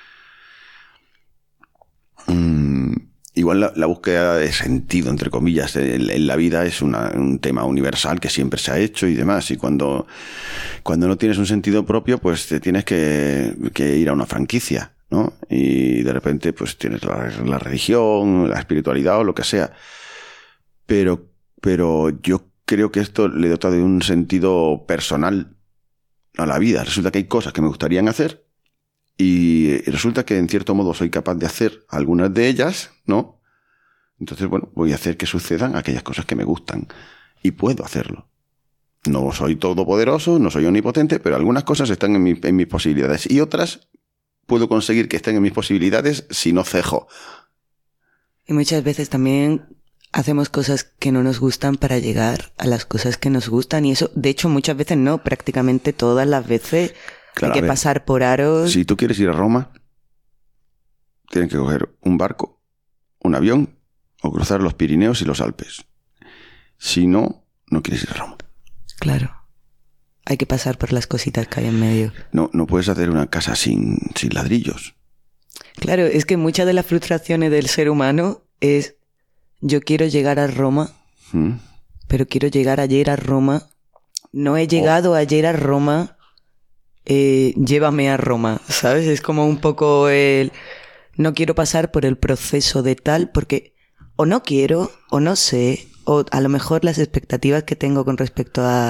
Mm, igual la, la búsqueda de sentido, entre comillas, en, en la vida es una, un tema universal que siempre se ha hecho y demás. Y cuando, cuando no tienes un sentido propio, pues te tienes que, que ir a una franquicia, ¿no? Y de repente pues tienes la, la religión, la espiritualidad o lo que sea. Pero, pero yo creo que esto le dota de un sentido personal a la vida. Resulta que hay cosas que me gustarían hacer y resulta que en cierto modo soy capaz de hacer algunas de ellas, ¿no? Entonces, bueno, voy a hacer que sucedan aquellas cosas que me gustan y puedo hacerlo. No soy todopoderoso, no soy omnipotente, pero algunas cosas están en, mi, en mis posibilidades y otras puedo conseguir que estén en mis posibilidades si no cejo. Y muchas veces también hacemos cosas que no nos gustan para llegar a las cosas que nos gustan y eso, de hecho, muchas veces no, prácticamente todas las veces claro, hay que ver, pasar por aros. Si tú quieres ir a Roma, tienes que coger un barco, un avión o cruzar los Pirineos y los Alpes. Si no, no quieres ir a Roma. Claro. Hay que pasar por las cositas que hay en medio. No, no puedes hacer una casa sin, sin ladrillos. Claro, es que muchas de las frustraciones del ser humano es yo quiero llegar a Roma, ¿Mm? pero quiero llegar ayer a Roma. No he llegado oh. ayer a Roma, eh, llévame a Roma, ¿sabes? Es como un poco el... No quiero pasar por el proceso de tal porque o no quiero, o no sé, o a lo mejor las expectativas que tengo con respecto a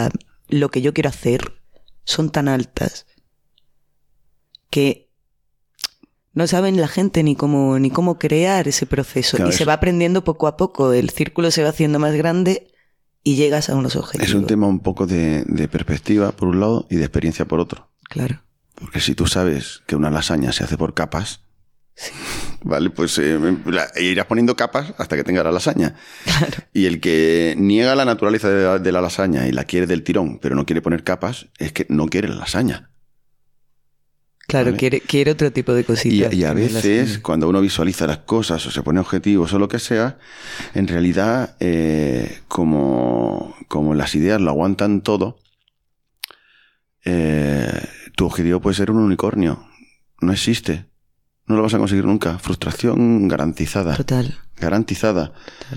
lo que yo quiero hacer son tan altas que no saben la gente ni cómo, ni cómo crear ese proceso. Claro, y se es- va aprendiendo poco a poco. El círculo se va haciendo más grande y llegas a unos objetivos. Es un tema un poco de, de perspectiva por un lado y de experiencia por otro. Claro. Porque si tú sabes que una lasaña se hace por capas, vale, pues eh, la- irás poniendo capas hasta que tenga la lasaña. Claro. Y el que niega la naturaleza de la, de la lasaña y la quiere del tirón, pero no quiere poner capas, es que no quiere la lasaña. Claro, Vale. quiere, quiere otro tipo de Y, cositas. y a que no las veces, tiene. cuando uno visualiza las cosas o se pone objetivos o lo que sea, en realidad, eh, como, como las ideas lo aguantan todo, eh, tu objetivo puede ser un unicornio. No existe. No lo vas a conseguir nunca. Frustración garantizada. Total. Garantizada.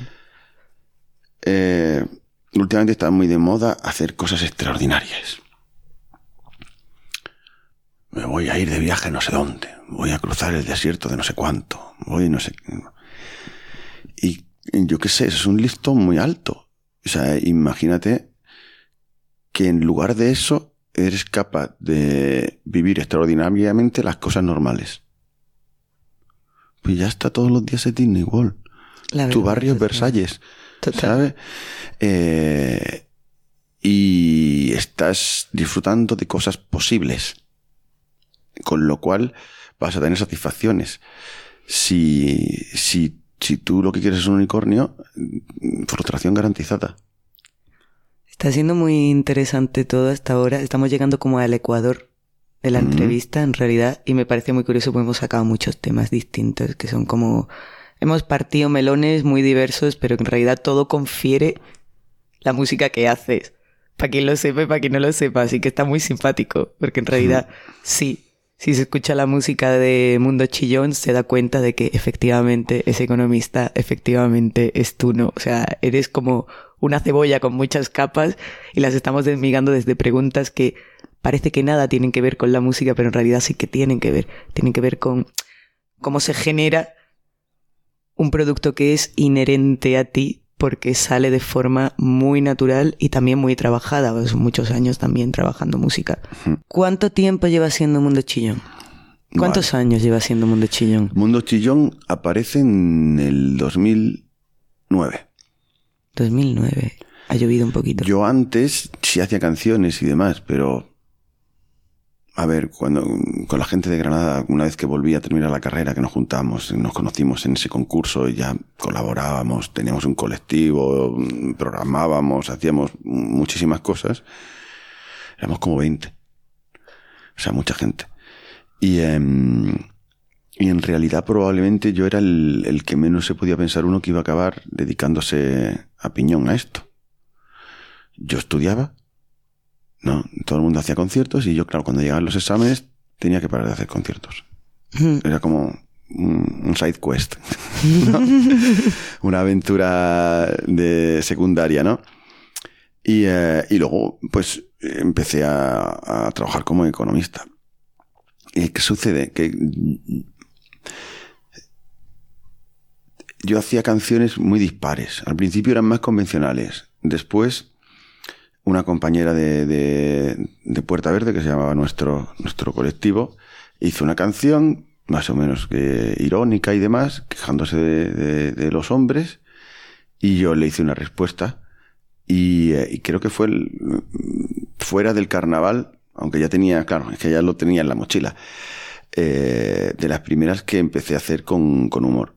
Eh, últimamente está muy de moda hacer cosas extraordinarias. Me voy a ir de viaje no sé dónde. Voy a cruzar el desierto de no sé cuánto. Voy no sé... Y yo qué sé, eso es un listón muy alto. O sea, imagínate que en lugar de eso eres capaz de vivir extraordinariamente las cosas normales. Pues ya está, todos los días es Disney World. La Tu verdad, barrio es total. Versalles. Total. ¿Sabes? Eh, y estás disfrutando de cosas posibles. Con lo cual vas a tener satisfacciones. Si, si, si tú lo que quieres es un unicornio, frustración garantizada. Está siendo muy interesante todo hasta ahora. Estamos llegando como al ecuador de la Mm. entrevista, en realidad, y me parece muy curioso porque hemos sacado muchos temas distintos, que son como... Hemos partido melones muy diversos, pero en realidad todo confiere la música que haces. Para quien lo sepa y para quien no lo sepa. Así que está muy simpático, porque en realidad sí. Si se escucha la música de Mundo Chillón, se da cuenta de que efectivamente es economista, efectivamente es tú, ¿no? O sea, eres como una cebolla con muchas capas y las estamos desmigando desde preguntas que parece que nada tienen que ver con la música, pero en realidad sí que tienen que ver. Tienen que ver con cómo se genera un producto que es inherente a ti porque sale de forma muy natural y también muy trabajada. Pues muchos años también trabajando música. ¿Cuánto tiempo lleva haciendo Mundo Chillón? ¿Cuántos Vale. años lleva haciendo Mundo Chillón? Mundo Chillón aparece en el dos mil nueve. dos mil nueve. Ha llovido un poquito. Yo antes sí hacía canciones y demás, pero... A ver, cuando con la gente de Granada, una vez que volví a terminar la carrera, que nos juntamos, nos conocimos en ese concurso y ya colaborábamos, teníamos un colectivo, programábamos, hacíamos muchísimas cosas. Éramos como veinte. O sea, mucha gente. Y, eh, y en realidad probablemente yo era el, el que menos se podía pensar uno que iba a acabar dedicándose a piñón a esto. Yo estudiaba, ¿no? Todo el mundo hacía conciertos y yo, claro, cuando llegaban los exámenes tenía que parar de hacer conciertos. Era como un, un side quest, ¿no? Una aventura de secundaria, ¿no? Y, eh, y luego, pues, empecé a, a trabajar como economista. ¿Y qué sucede? Que yo hacía canciones muy dispares. Al principio eran más convencionales. Después, una compañera de, de, de Puerta Verde, que se llamaba nuestro, nuestro colectivo, hizo una canción más o menos que irónica y demás, quejándose de, de, de los hombres, y yo le hice una respuesta. Y, eh, y creo que fue el, fuera del carnaval, aunque ya tenía, claro, es que ya lo tenía en la mochila, eh, de las primeras que empecé a hacer con, con humor.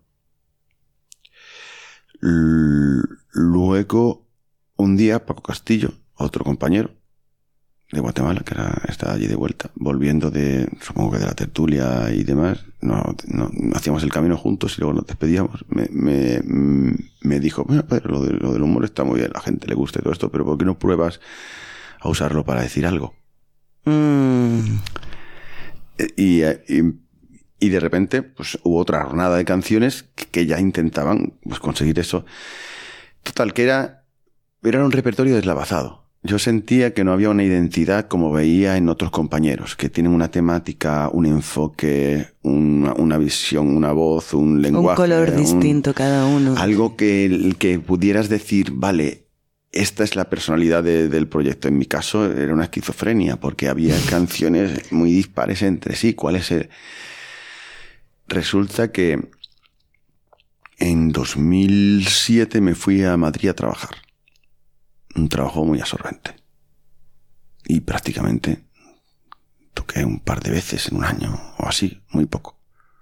L- luego, un día, Paco Castillo, otro compañero de Guatemala, que era, estaba allí de vuelta, volviendo de, supongo que de la tertulia y demás, no, no, hacíamos el camino juntos y luego nos despedíamos, me, me, me dijo, mira, padre, lo, de, lo del humor está muy bien, a la gente le gusta y todo esto, pero ¿por qué no pruebas a usarlo para decir algo? Mm. Y, y, y de repente, pues hubo otra jornada de canciones que, que ya intentaban, pues, conseguir eso. Total, que era, era un repertorio deslavazado. Yo sentía que no había una identidad como veía en otros compañeros, que tienen una temática, un enfoque, una, una visión, una voz, un lenguaje. Un color un, distinto cada uno. Algo que, que pudieras decir, vale, esta es la personalidad de, del proyecto. En mi caso era una esquizofrenia, porque había canciones muy dispares entre sí. ¿Cuál es el...? Resulta que en dos mil siete me fui a Madrid a trabajar. Un trabajo muy absorbente. Y prácticamente toqué un par de veces en un año o así, muy poco.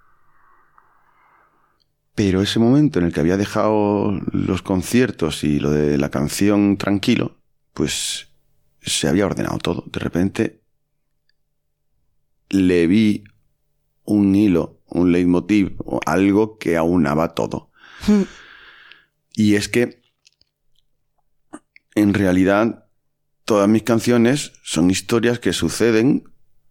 Pero ese momento en el que había dejado los conciertos y lo de la canción tranquilo, pues se había ordenado todo. De repente le vi un hilo, un leitmotiv, algo que aunaba todo. Mm. Y es que en realidad todas mis canciones son historias que suceden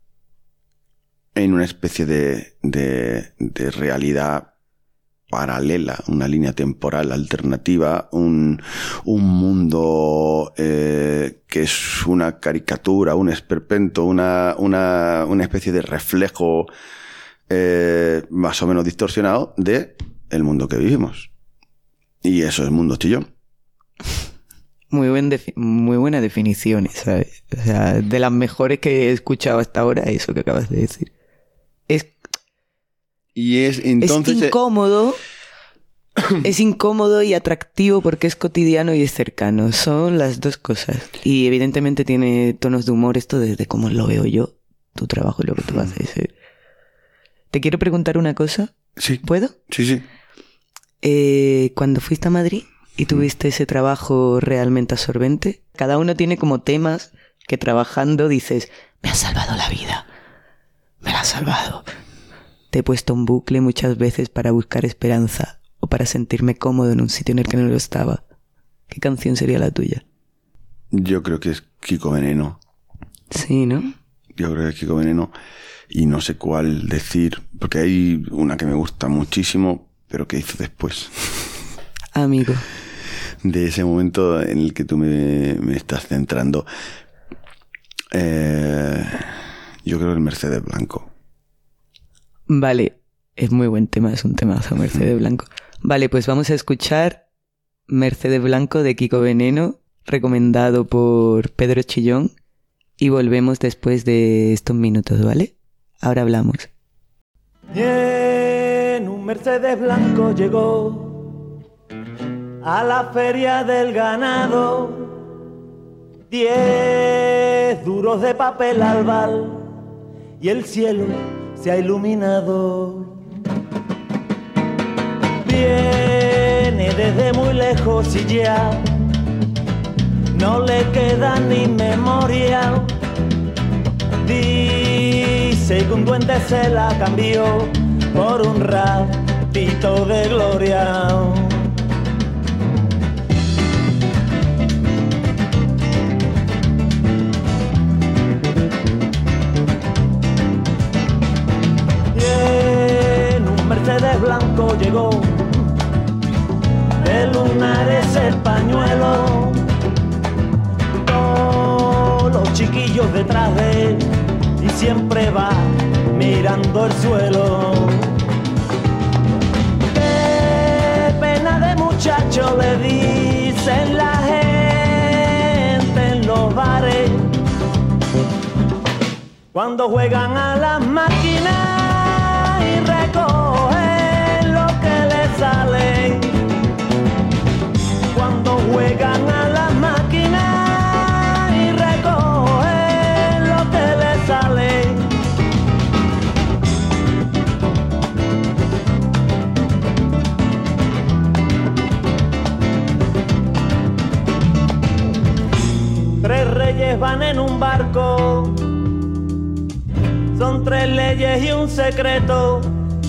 en una especie de, de, de realidad paralela, una línea temporal alternativa, un, un mundo eh, que es una caricatura, un esperpento, una, una, una especie de reflejo eh, más o menos distorsionado de el mundo que vivimos. Y eso es Mundo Chillón. Muy, buen defi- muy buena definición, ¿sabes? O sea, de las mejores que he escuchado hasta ahora, eso que acabas de decir. Es Y es entonces... Es incómodo, es incómodo y atractivo porque es cotidiano y es cercano. Son las dos cosas. Y evidentemente tiene tonos de humor esto desde cómo lo veo yo, tu trabajo y lo que tú haces. ¿eh? Te quiero preguntar una cosa. Sí. ¿Puedo? Sí, sí. Eh, cuando fuiste a Madrid y tuviste ese trabajo realmente absorbente, cada uno tiene como temas que trabajando dices, me has salvado la vida. Me la has salvado. Te he puesto un bucle muchas veces para buscar esperanza o para sentirme cómodo en un sitio en el que no lo estaba. ¿Qué canción sería la tuya? Yo creo que es Kiko Veneno. Sí, ¿no? Yo creo que es Kiko Veneno. Y no sé cuál decir, porque hay una que me gusta muchísimo, pero que hizo después. Amigo. De ese momento en el que tú me, me estás centrando. Eh, yo creo que el Mercedes Blanco. Vale, es muy buen tema, es un temazo, Mercedes Blanco. Vale, pues vamos a escuchar Mercedes Blanco de Kiko Veneno, recomendado por Pedro Chillón, y volvemos después de estos minutos, ¿vale? Ahora hablamos. Y en un Mercedes Blanco llegó a la feria del ganado, diez duros de papel albal y el cielo se ha iluminado. Viene desde muy lejos y ya no le queda ni memoria. Dice que un duende se la cambió por un ratito de gloria. Mercedes Blanco llegó, de lunares el pañuelo, todos los chiquillos detrás de él y siempre va mirando el suelo. Qué pena de muchacho le dicen la gente en los bares cuando juegan a las máquinas y recogen lo que les sale. Cuando juegan a las máquinas y recogen lo que les sale. Tres reyes van en un barco, son tres leyes y un secreto.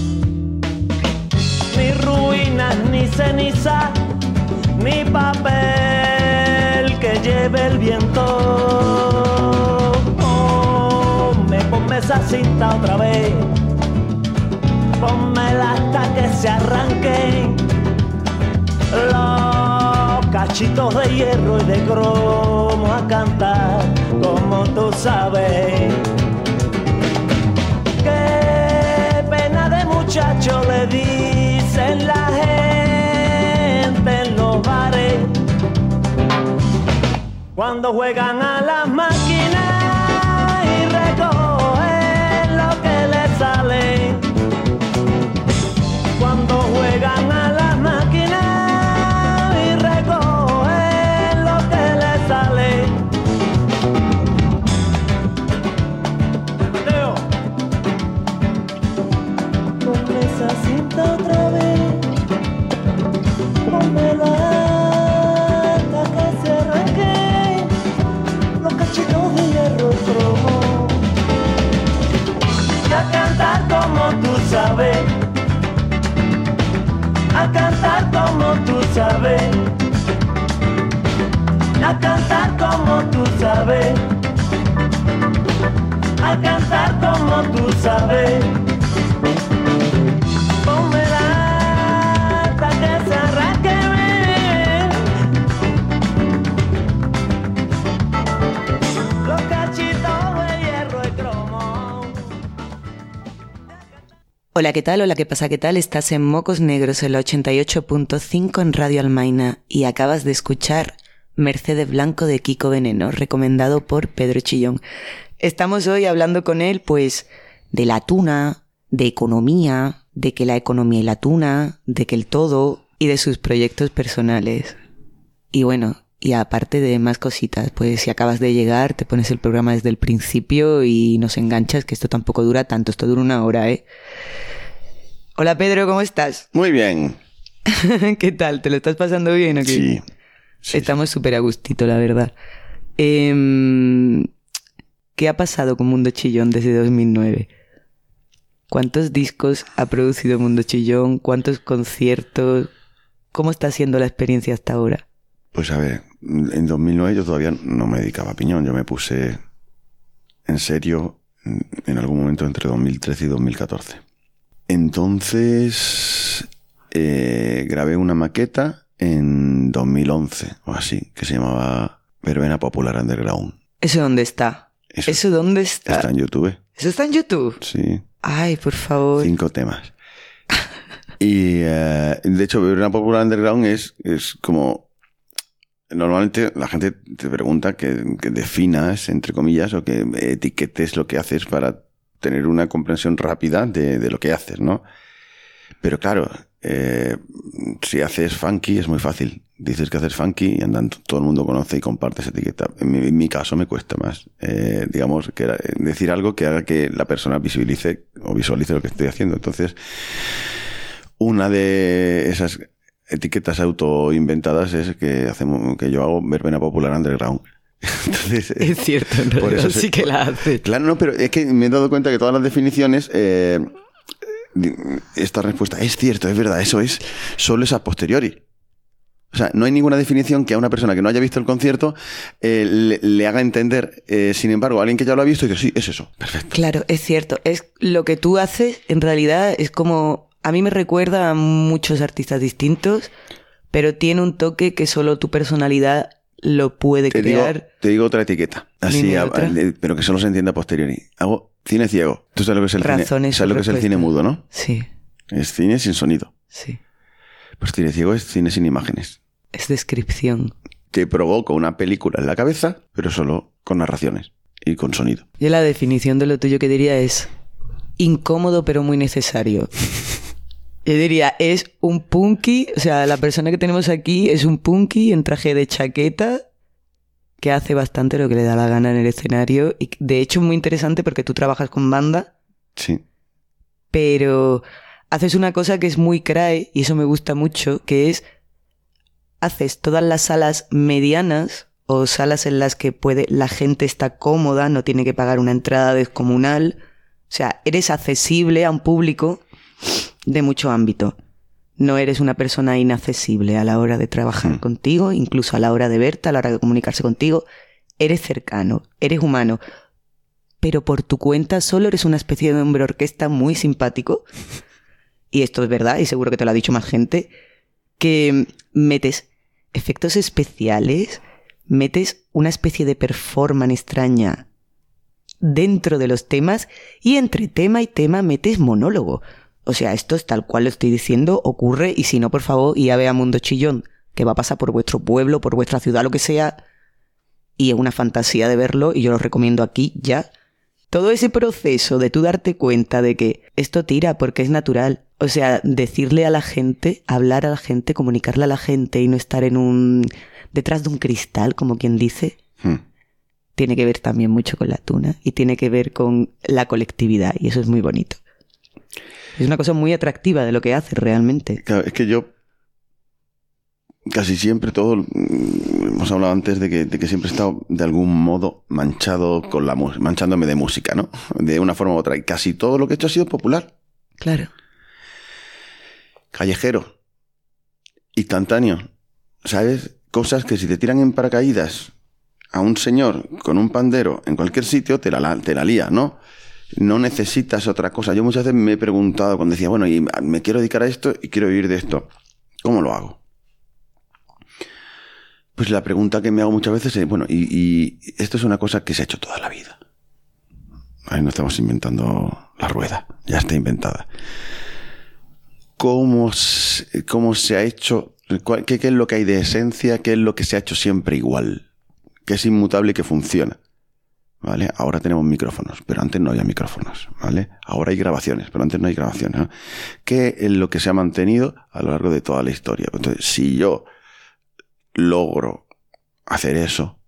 Ni ruinas, ni ceniza, ni papel que lleve el viento. Ponme, ponme esa cinta otra vez, pónmela hasta que se arranquen los cachitos de hierro y de cromo a cantar como tú sabes. Qué pena de muchacho le dicen la gente en los bares Cuando juegan a las máquinas y recogen lo que les sale. Cuando juegan a las máquinas y recogen lo que les sale. Mateo, ponme esa cinta otra vez. Pónmela hasta que se arranque los cachitos de hierro cromo. Y a cantar como tú sabes. A cantar como tú sabes. A cantar como tú sabes. A cantar como tú sabes. Pónmela hasta que se arranque bien los cachitos de hierro y cromo. Hola, ¿qué tal? Hola, ¿qué pasa? ¿Qué tal? Estás en Mocos Negros, en la ochenta y ocho punto cinco en Radio Almaina y acabas de escuchar Mercedes Blanco de Kiko Veneno, recomendado por Pedro Chillón. Estamos hoy hablando con él, pues, de la tuna, de economía, de que la economía y la tuna, de que el todo y de sus proyectos personales. Y bueno, y aparte de más cositas, pues si acabas de llegar, te pones el programa desde el principio y nos enganchas, que esto tampoco dura tanto, esto dura una hora, ¿eh? Hola Pedro, ¿cómo estás? Muy bien. ¿Qué tal? ¿Te lo estás pasando bien o qué? Sí. sí Estamos súper a gustito, la verdad. Eh, ¿Qué ha pasado con Mundo Chillón desde dos mil nueve? ¿Cuántos discos ha producido Mundo Chillón? ¿Cuántos conciertos? ¿Cómo está siendo la experiencia hasta ahora? Pues a ver, en dos mil nueve yo todavía no me dedicaba a piñón. Yo me puse en serio en algún momento entre dos mil trece y dos mil catorce. Entonces eh, grabé una maqueta en dos mil once o así, que se llamaba Verbena Popular Underground. ¿Eso dónde está? Eso, ¿Eso dónde está? Está en YouTube. ¿Eso está en YouTube? Sí. Ay, por favor. Cinco temas. Y eh, de hecho, Verbena Popular Underground es, es como... Normalmente la gente te pregunta que, que definas, entre comillas, o que etiquetes lo que haces para tener una comprensión rápida de, de lo que haces, ¿no? Pero claro, eh, si haces funky es muy fácil. Dices que haces funky y andan, todo el mundo conoce y comparte esa etiqueta. En mi, en mi caso me cuesta más, eh, digamos, que decir algo que haga que la persona visibilice o visualice lo que estoy haciendo. Entonces, una de esas etiquetas autoinventadas es que hacemos, que yo hago Verbena Popular Underground. Entonces, es cierto, en realidad por eso sí se, que la hace. Claro, no, pero es que me he dado cuenta que todas las definiciones, eh, esta respuesta es cierto, es verdad, eso es, solo es a posteriori. O sea, no hay ninguna definición que a una persona que no haya visto el concierto eh, le, le haga entender. Eh, sin embargo, a alguien que ya lo ha visto dice, sí, es eso, perfecto. Claro, es cierto. Es lo que tú haces, en realidad, es como... A mí me recuerda a muchos artistas distintos, pero tiene un toque que solo tu personalidad lo puede te crear. Digo, te digo otra etiqueta, así, a, a, pero que solo se entienda a posteriori. Hago cine ciego. ¿Tú sabes lo que es el Razones cine? ¿Sabes lo que es el cine mudo, no? Sí. Es cine sin sonido. Sí. Pues cine ciego es cine sin imágenes. Es descripción. Te provoco una película en la cabeza, pero solo con narraciones y con sonido. Yo la definición de lo tuyo que diría es incómodo pero muy necesario. Yo diría, es un punky, o sea, la persona que tenemos aquí es un punky en traje de chaqueta que hace bastante lo que le da la gana en el escenario. Y de hecho es muy interesante porque tú trabajas con banda. Sí. Pero haces una cosa que es muy crae, y eso me gusta mucho, que es haces todas las salas medianas o salas en las que puede la gente está cómoda, no tiene que pagar una entrada descomunal. O sea, eres accesible a un público de mucho ámbito. No eres una persona inaccesible a la hora de trabajar mm. contigo, incluso a la hora de verte, a la hora de comunicarse contigo. Eres cercano, eres humano. Pero por tu cuenta solo eres una especie de hombre orquesta muy simpático. Y esto es verdad, y seguro que te lo ha dicho más gente, que metes efectos especiales, metes una especie de performance extraña dentro de los temas, y entre tema y tema metes monólogo. O sea, esto es tal cual lo estoy diciendo, ocurre, y si no, por favor, y a ver a Mundo Chillón, que va a pasar por vuestro pueblo, por vuestra ciudad, lo que sea, y es una fantasía de verlo y yo lo recomiendo aquí ya. Todo ese proceso de tú darte cuenta de que esto tira porque es natural. O sea, decirle a la gente, hablar a la gente, comunicarle a la gente y no estar en un detrás de un cristal, como quien dice, hmm. tiene que ver también mucho con la tuna y tiene que ver con la colectividad y eso es muy bonito. Es una cosa muy atractiva de lo que hace realmente. Claro, es que yo casi siempre todo, hemos hablado antes de que, de que siempre he estado de algún modo manchado con la manchándome de música, ¿no? De una forma u otra. Y casi todo lo que he hecho ha sido popular. Claro. Callejero. Instantáneo. ¿Sabes? Cosas que si te tiran en paracaídas a un señor con un pandero en cualquier sitio, te la, te la lía, ¿no? No necesitas otra cosa. Yo muchas veces me he preguntado cuando decía, bueno, y me quiero dedicar a esto y quiero vivir de esto. ¿Cómo lo hago? Pues la pregunta que me hago muchas veces es, bueno, y, y esto es una cosa que se ha hecho toda la vida. Ahí no estamos inventando la rueda, ya está inventada. ¿Cómo se, cómo se ha hecho? ¿Qué, ¿Qué es lo que hay de esencia? ¿Qué es lo que se ha hecho siempre igual? ¿Qué es inmutable y que funciona? ¿Vale? Ahora tenemos micrófonos, pero antes no había micrófonos, ¿vale? Ahora hay grabaciones, pero antes no hay grabaciones, ¿no? ¿Qué es lo que se ha mantenido a lo largo de toda la historia? Entonces, si yo logro hacer eso,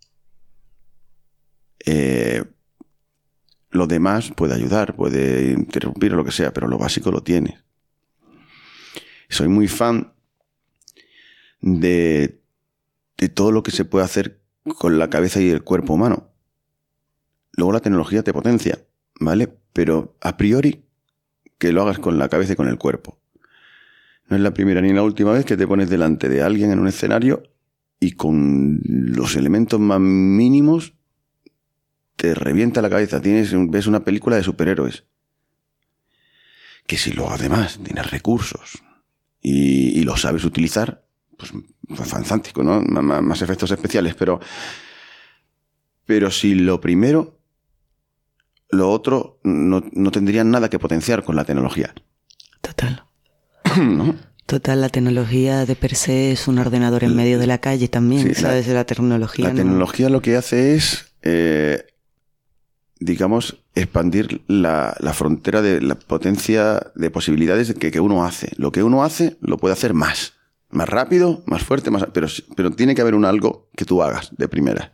eh, lo demás puede ayudar, puede interrumpir o lo que sea, pero lo básico lo tienes. Soy muy fan de, de todo lo que se puede hacer con la cabeza y el cuerpo humano. Luego la tecnología te potencia, ¿vale? Pero a priori que lo hagas con la cabeza y con el cuerpo. No es la primera ni la última vez que te pones delante de alguien en un escenario y con los elementos más mínimos te revienta la cabeza. Tienes, ves una película de superhéroes. Que si luego además tienes recursos y, y lo sabes utilizar, pues fantástico, ¿no? Más, más efectos especiales, pero pero si lo primero, lo otro no, no tendría nada que potenciar con la tecnología. Total. ¿No? Total, la tecnología de per se es un ordenador en medio de la calle también, sí, ¿sabes? La, la tecnología. La ¿no? tecnología lo que hace es, eh, digamos, expandir la, la frontera de la potencia de posibilidades que, que uno hace. Lo que uno hace, lo puede hacer más. Más rápido, más fuerte, más, pero, pero tiene que haber un algo que tú hagas de primera.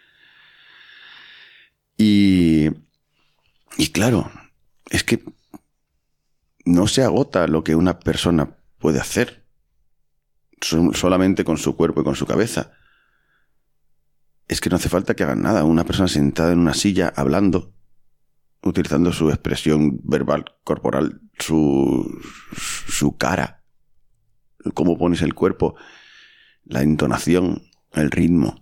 Y, y claro, es que no se agota lo que una persona puede hacer solamente con su cuerpo y con su cabeza. Es que no hace falta que hagan nada. Una persona sentada en una silla hablando, utilizando su expresión verbal, corporal, su, su cara, cómo pones el cuerpo, la entonación, el ritmo,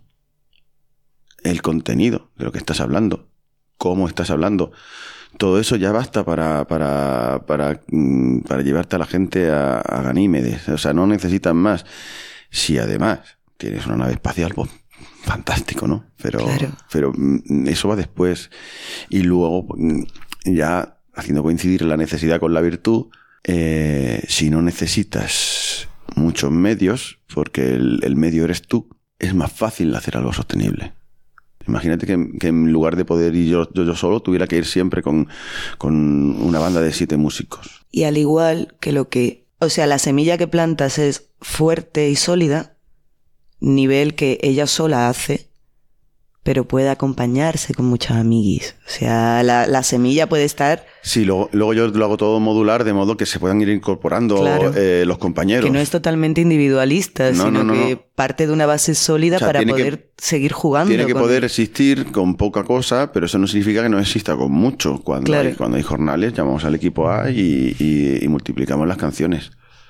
el contenido de lo que estás hablando, cómo estás hablando. Todo eso ya basta para, para, para, para llevarte a la gente a, a Ganímedes. O sea, no necesitas más. Si además tienes una nave espacial, pues fantástico, ¿no? Pero, claro. pero eso va después. Y luego, ya haciendo coincidir la necesidad con la virtud, eh, si no necesitas muchos medios, porque el, el medio eres tú, es más fácil hacer algo sostenible. Imagínate que, que en lugar de poder ir yo, yo, yo solo, tuviera que ir siempre con, con una banda de siete músicos. Y al igual que lo que... O sea, la semilla que plantas es fuerte y sólida, nivel que ella sola hace, pero puede acompañarse con muchas amiguis. O sea, la, la semilla puede estar... Sí, luego, luego yo lo hago todo modular, de modo que se puedan ir incorporando claro, eh, los compañeros. Que no es totalmente individualista, no, sino no, no, que no. parte de una base sólida, o sea, para poder que, seguir jugando. Tiene que con... poder existir con poca cosa, pero eso no significa que no exista con mucho. Cuando, claro. hay, cuando hay jornales, llamamos al equipo A y, y, y multiplicamos las canciones.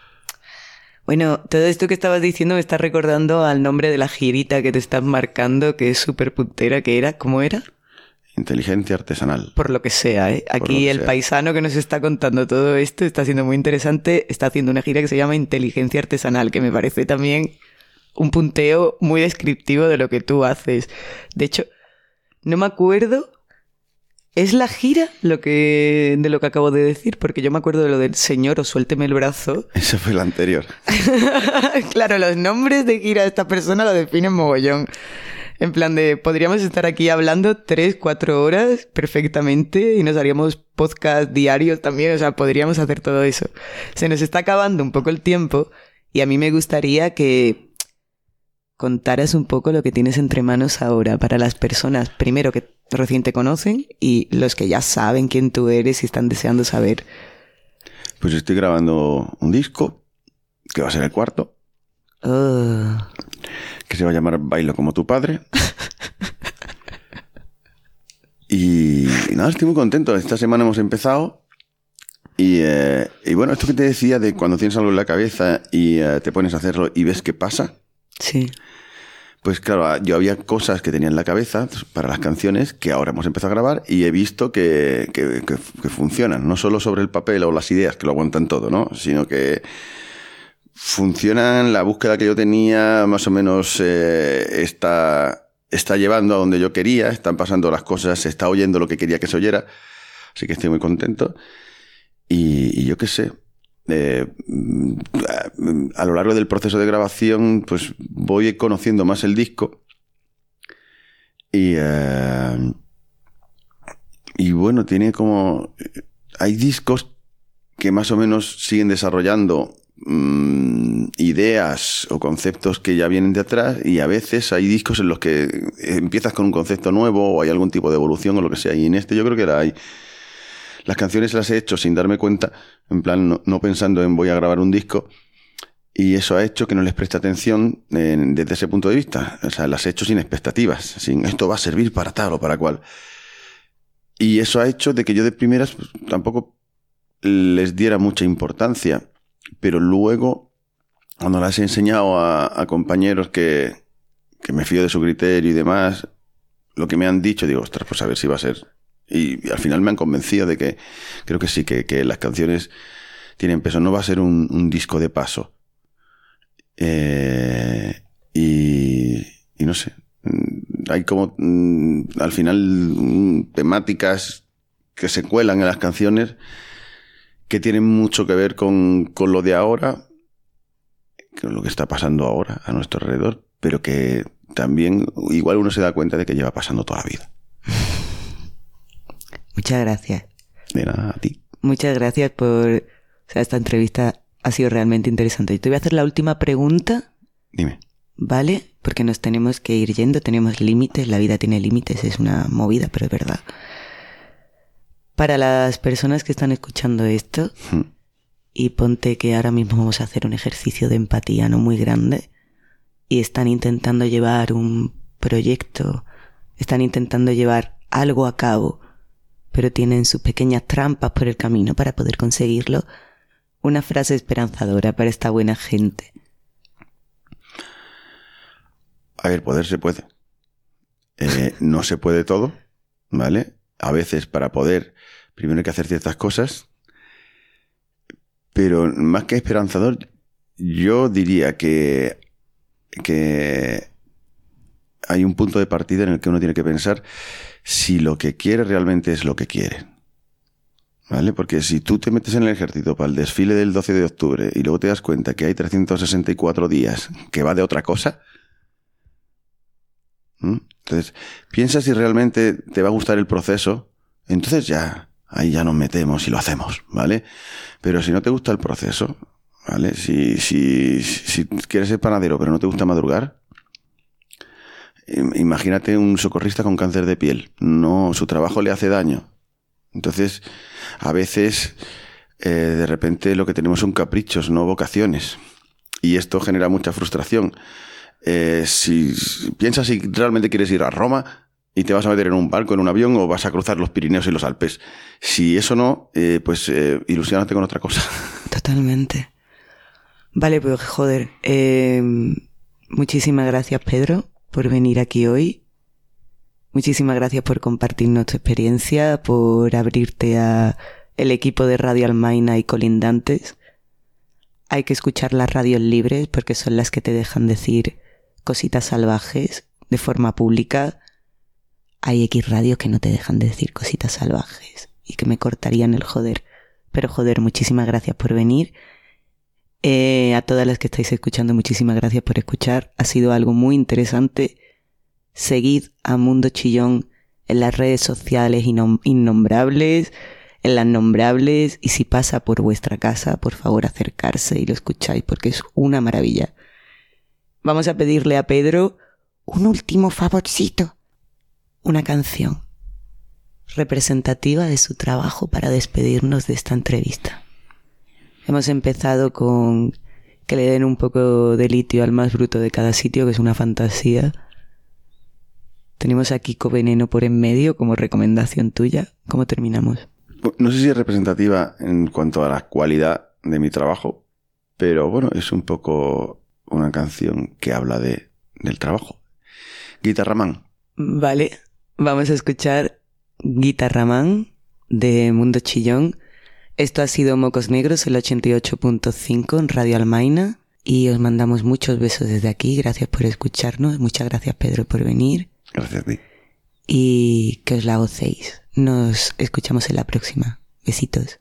Bueno, todo esto que estabas diciendo me está recordando al nombre de la girita que te estás marcando, que es súper puntera, que era, ¿cómo era? Inteligencia artesanal. Por lo que sea, ¿eh? Aquí el sea. paisano que nos está contando todo esto está siendo muy interesante, está haciendo una gira que se llama Inteligencia Artesanal, que me parece también un punteo muy descriptivo de lo que tú haces. De hecho, no me acuerdo... ¿Es la gira lo que de lo que acabo de decir? Porque yo me acuerdo de lo del señor o suélteme el brazo. Ese fue el anterior. Claro, los nombres de gira de esta persona lo definen mogollón. En plan de, podríamos estar aquí hablando tres, cuatro horas perfectamente y nos haríamos podcast diarios también, o sea, podríamos hacer todo eso. Se nos está acabando un poco el tiempo y a mí me gustaría que contaras un poco lo que tienes entre manos ahora para las personas, primero que recién te conocen y los que ya saben quién tú eres y están deseando saber. Pues estoy grabando un disco, que va a ser el cuarto. Oh. Que se va a llamar Bailo como tu padre. y, y nada, estoy muy contento. Esta semana hemos empezado y, eh, y bueno, esto que te decía de cuando tienes algo en la cabeza y eh, te pones a hacerlo y ves qué pasa. Sí. Pues claro, yo había cosas que tenía en la cabeza para las canciones que ahora hemos empezado a grabar y he visto que, que, que, que funcionan. No solo sobre el papel o las ideas, que lo aguantan todo, ¿no? Sino que funcionan, la búsqueda que yo tenía más o menos eh, está, está llevando a donde yo quería, están pasando las cosas, se está oyendo lo que quería que se oyera, así que estoy muy contento. Y, y yo qué sé, eh, a lo largo del proceso de grabación pues voy conociendo más el disco y, eh, y bueno, tiene como... Hay discos que más o menos siguen desarrollando ideas o conceptos que ya vienen de atrás y a veces hay discos en los que empiezas con un concepto nuevo o hay algún tipo de evolución o lo que sea y en este yo creo que la hay. Las canciones las he hecho sin darme cuenta, en plan no, no pensando en voy a grabar un disco y eso ha hecho que no les preste atención eh, desde ese punto de vista. O sea, las he hecho sin expectativas, sin esto va a servir para tal o para cual. Y eso ha hecho de que yo de primeras pues, tampoco les diera mucha importancia. Pero luego, cuando las he enseñado a, a compañeros que, que me fío de su criterio y demás, lo que me han dicho, digo, ostras, pues a ver si va a ser. Y, y al final me han convencido de que creo que sí, que, que las canciones tienen peso. No va a ser un, un disco de paso. Eh, y, y no sé, hay como al final temáticas que se cuelan en las canciones que tienen mucho que ver con, con lo de ahora, con lo que está pasando ahora a nuestro alrededor, pero que también igual uno se da cuenta de que lleva pasando toda la vida. Muchas gracias. De nada, a ti. Muchas gracias por... O sea, esta entrevista ha sido realmente interesante. Yo te voy a hacer la última pregunta. Dime. ¿Vale? Porque nos tenemos que ir yendo, tenemos límites, la vida tiene límites, es una movida, pero es verdad. Para las personas que están escuchando esto, hmm. y ponte que ahora mismo vamos a hacer un ejercicio de empatía no muy grande, y están intentando llevar un proyecto, están intentando llevar algo a cabo, pero tienen sus pequeñas trampas por el camino para poder conseguirlo, una frase esperanzadora para esta buena gente. A ver, poder se puede. Eh, no se puede todo, ¿vale? A veces para poder, primero hay que hacer ciertas cosas, pero más que esperanzador, yo diría que, que hay un punto de partida en el que uno tiene que pensar si lo que quiere realmente es lo que quiere. ¿Vale? Porque si tú te metes en el ejército para el desfile del doce de octubre y luego te das cuenta que hay trescientos sesenta y cuatro días que va de otra cosa, ¿Mm? Entonces, piensa si realmente te va a gustar el proceso, entonces ya, ahí ya nos metemos y lo hacemos, ¿vale? Pero si no te gusta el proceso, ¿vale? Si, si, si quieres ser panadero pero no te gusta madrugar, imagínate un socorrista con cáncer de piel. No, su trabajo le hace daño. Entonces, a veces, eh, de repente lo que tenemos son caprichos, no vocaciones. Y esto genera mucha frustración. Eh, si, si piensas si realmente quieres ir a Roma y te vas a meter en un barco, en un avión, o vas a cruzar los Pirineos y los Alpes. Si eso no, eh, pues eh, ilusionate con otra cosa. Totalmente. Vale, pues joder. Eh, muchísimas gracias, Pedro, por venir aquí hoy. Muchísimas gracias por compartirnos tu experiencia, por abrirte a el equipo de Radio Almaina y colindantes. Hay que escuchar las radios libres porque son las que te dejan decir cositas salvajes de forma pública. Hay X radios que no te dejan decir cositas salvajes y que me cortarían el joder. Pero joder, muchísimas gracias por venir. Eh, a todas las que estáis escuchando, muchísimas gracias por escuchar. Ha sido algo muy interesante seguid a Mundo Chillón en las redes sociales innom- innombrables, en las nombrables, y si pasa por vuestra casa, por favor acercarse y lo escucháis porque es una maravilla. Vamos a pedirle a Pedro un último favorcito, una canción representativa de su trabajo para despedirnos de esta entrevista. Hemos empezado con que le den un poco de litio al más bruto de cada sitio, que es una fantasía. Tenemos a Kiko Veneno por en medio como recomendación tuya. ¿Cómo terminamos? No sé si es representativa en cuanto a la cualidad de mi trabajo, pero bueno, es un poco una canción que habla de, del trabajo. Guitarraman. Vale, vamos a escuchar Guitarraman de Mundo Chillón. Esto ha sido Mocos Negros, el ochenta y ocho punto cinco en Radio Almaina, y os mandamos muchos besos desde aquí. Gracias por escucharnos. Muchas gracias, Pedro, por venir. Gracias a ti. Y que os la gocéis. Nos escuchamos en la próxima. Besitos.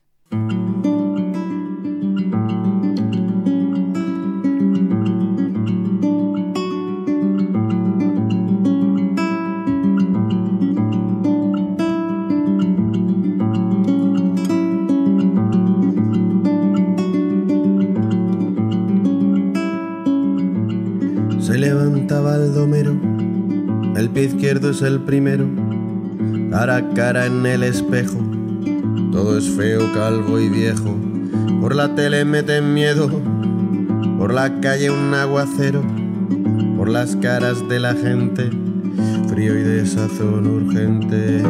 Se levanta Baldomero, el pie izquierdo es el primero, cara a cara en el espejo, todo es feo, calvo y viejo, por la tele meten miedo, por la calle un aguacero, por las caras de la gente, frío y desazón urgente,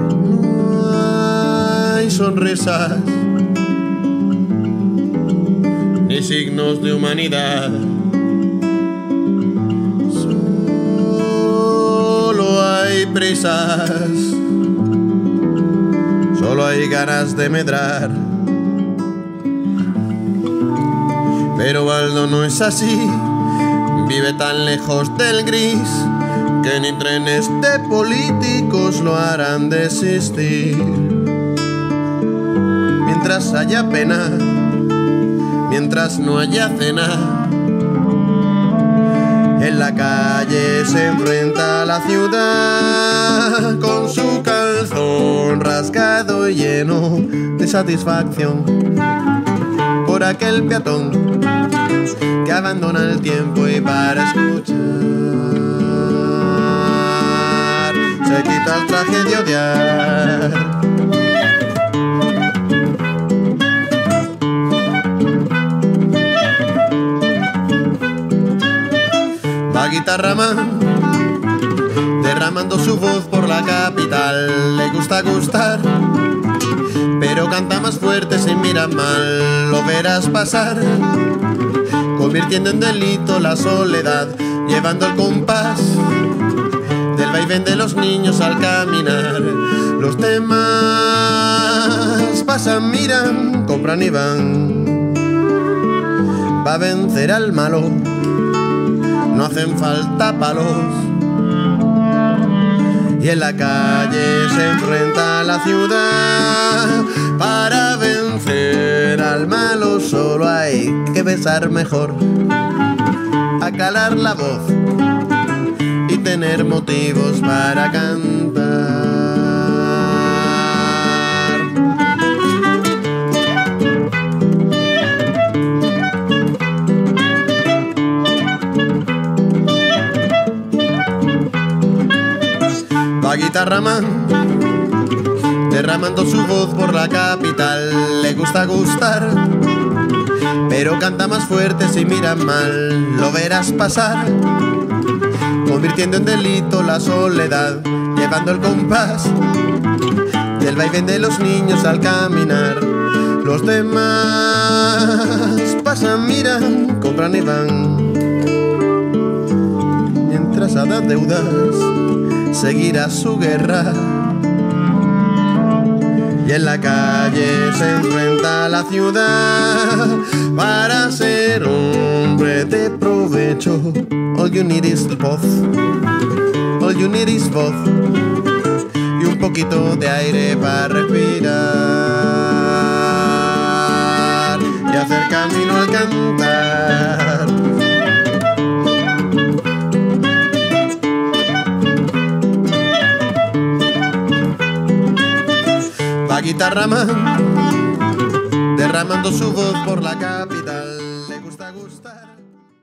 no hay sonrisas, ni signos de humanidad. Prisas, solo hay ganas de medrar, pero Baldo no es así, vive tan lejos del gris que ni trenes de políticos lo harán desistir. Mientras haya pena, mientras no haya cena, en la calle se enfrenta a la ciudad con su calzón rasgado y lleno de satisfacción por aquel peatón que abandona el tiempo y para escuchar se quita el traje de odiar. Guitarraman, derramando su voz por la capital, le gusta gustar, pero canta más fuerte si mira mal, lo verás pasar, convirtiendo en delito la soledad, llevando el compás del vaivén de los niños al caminar. Los demás pasan, miran, compran y van, va a vencer al malo. No hacen falta palos, y en la calle se enfrenta a la ciudad. Para vencer al malo solo hay que besar mejor, acalar la voz y tener motivos para cantar. Va Guitarraman, derramando su voz por la capital, le gusta gustar, pero canta más fuerte si mira mal, lo verás pasar, convirtiendo en delito la soledad, llevando el compás del vaivén de los niños al caminar. Los demás pasan, miran, compran y van, mientras haga deudas seguirá su guerra, y en la calle se enfrenta a la ciudad para ser hombre de provecho. All you need is voz, all you need is voz y un poquito de aire para respirar y hacer camino al cantar. Rama, derramando su voz por la capa.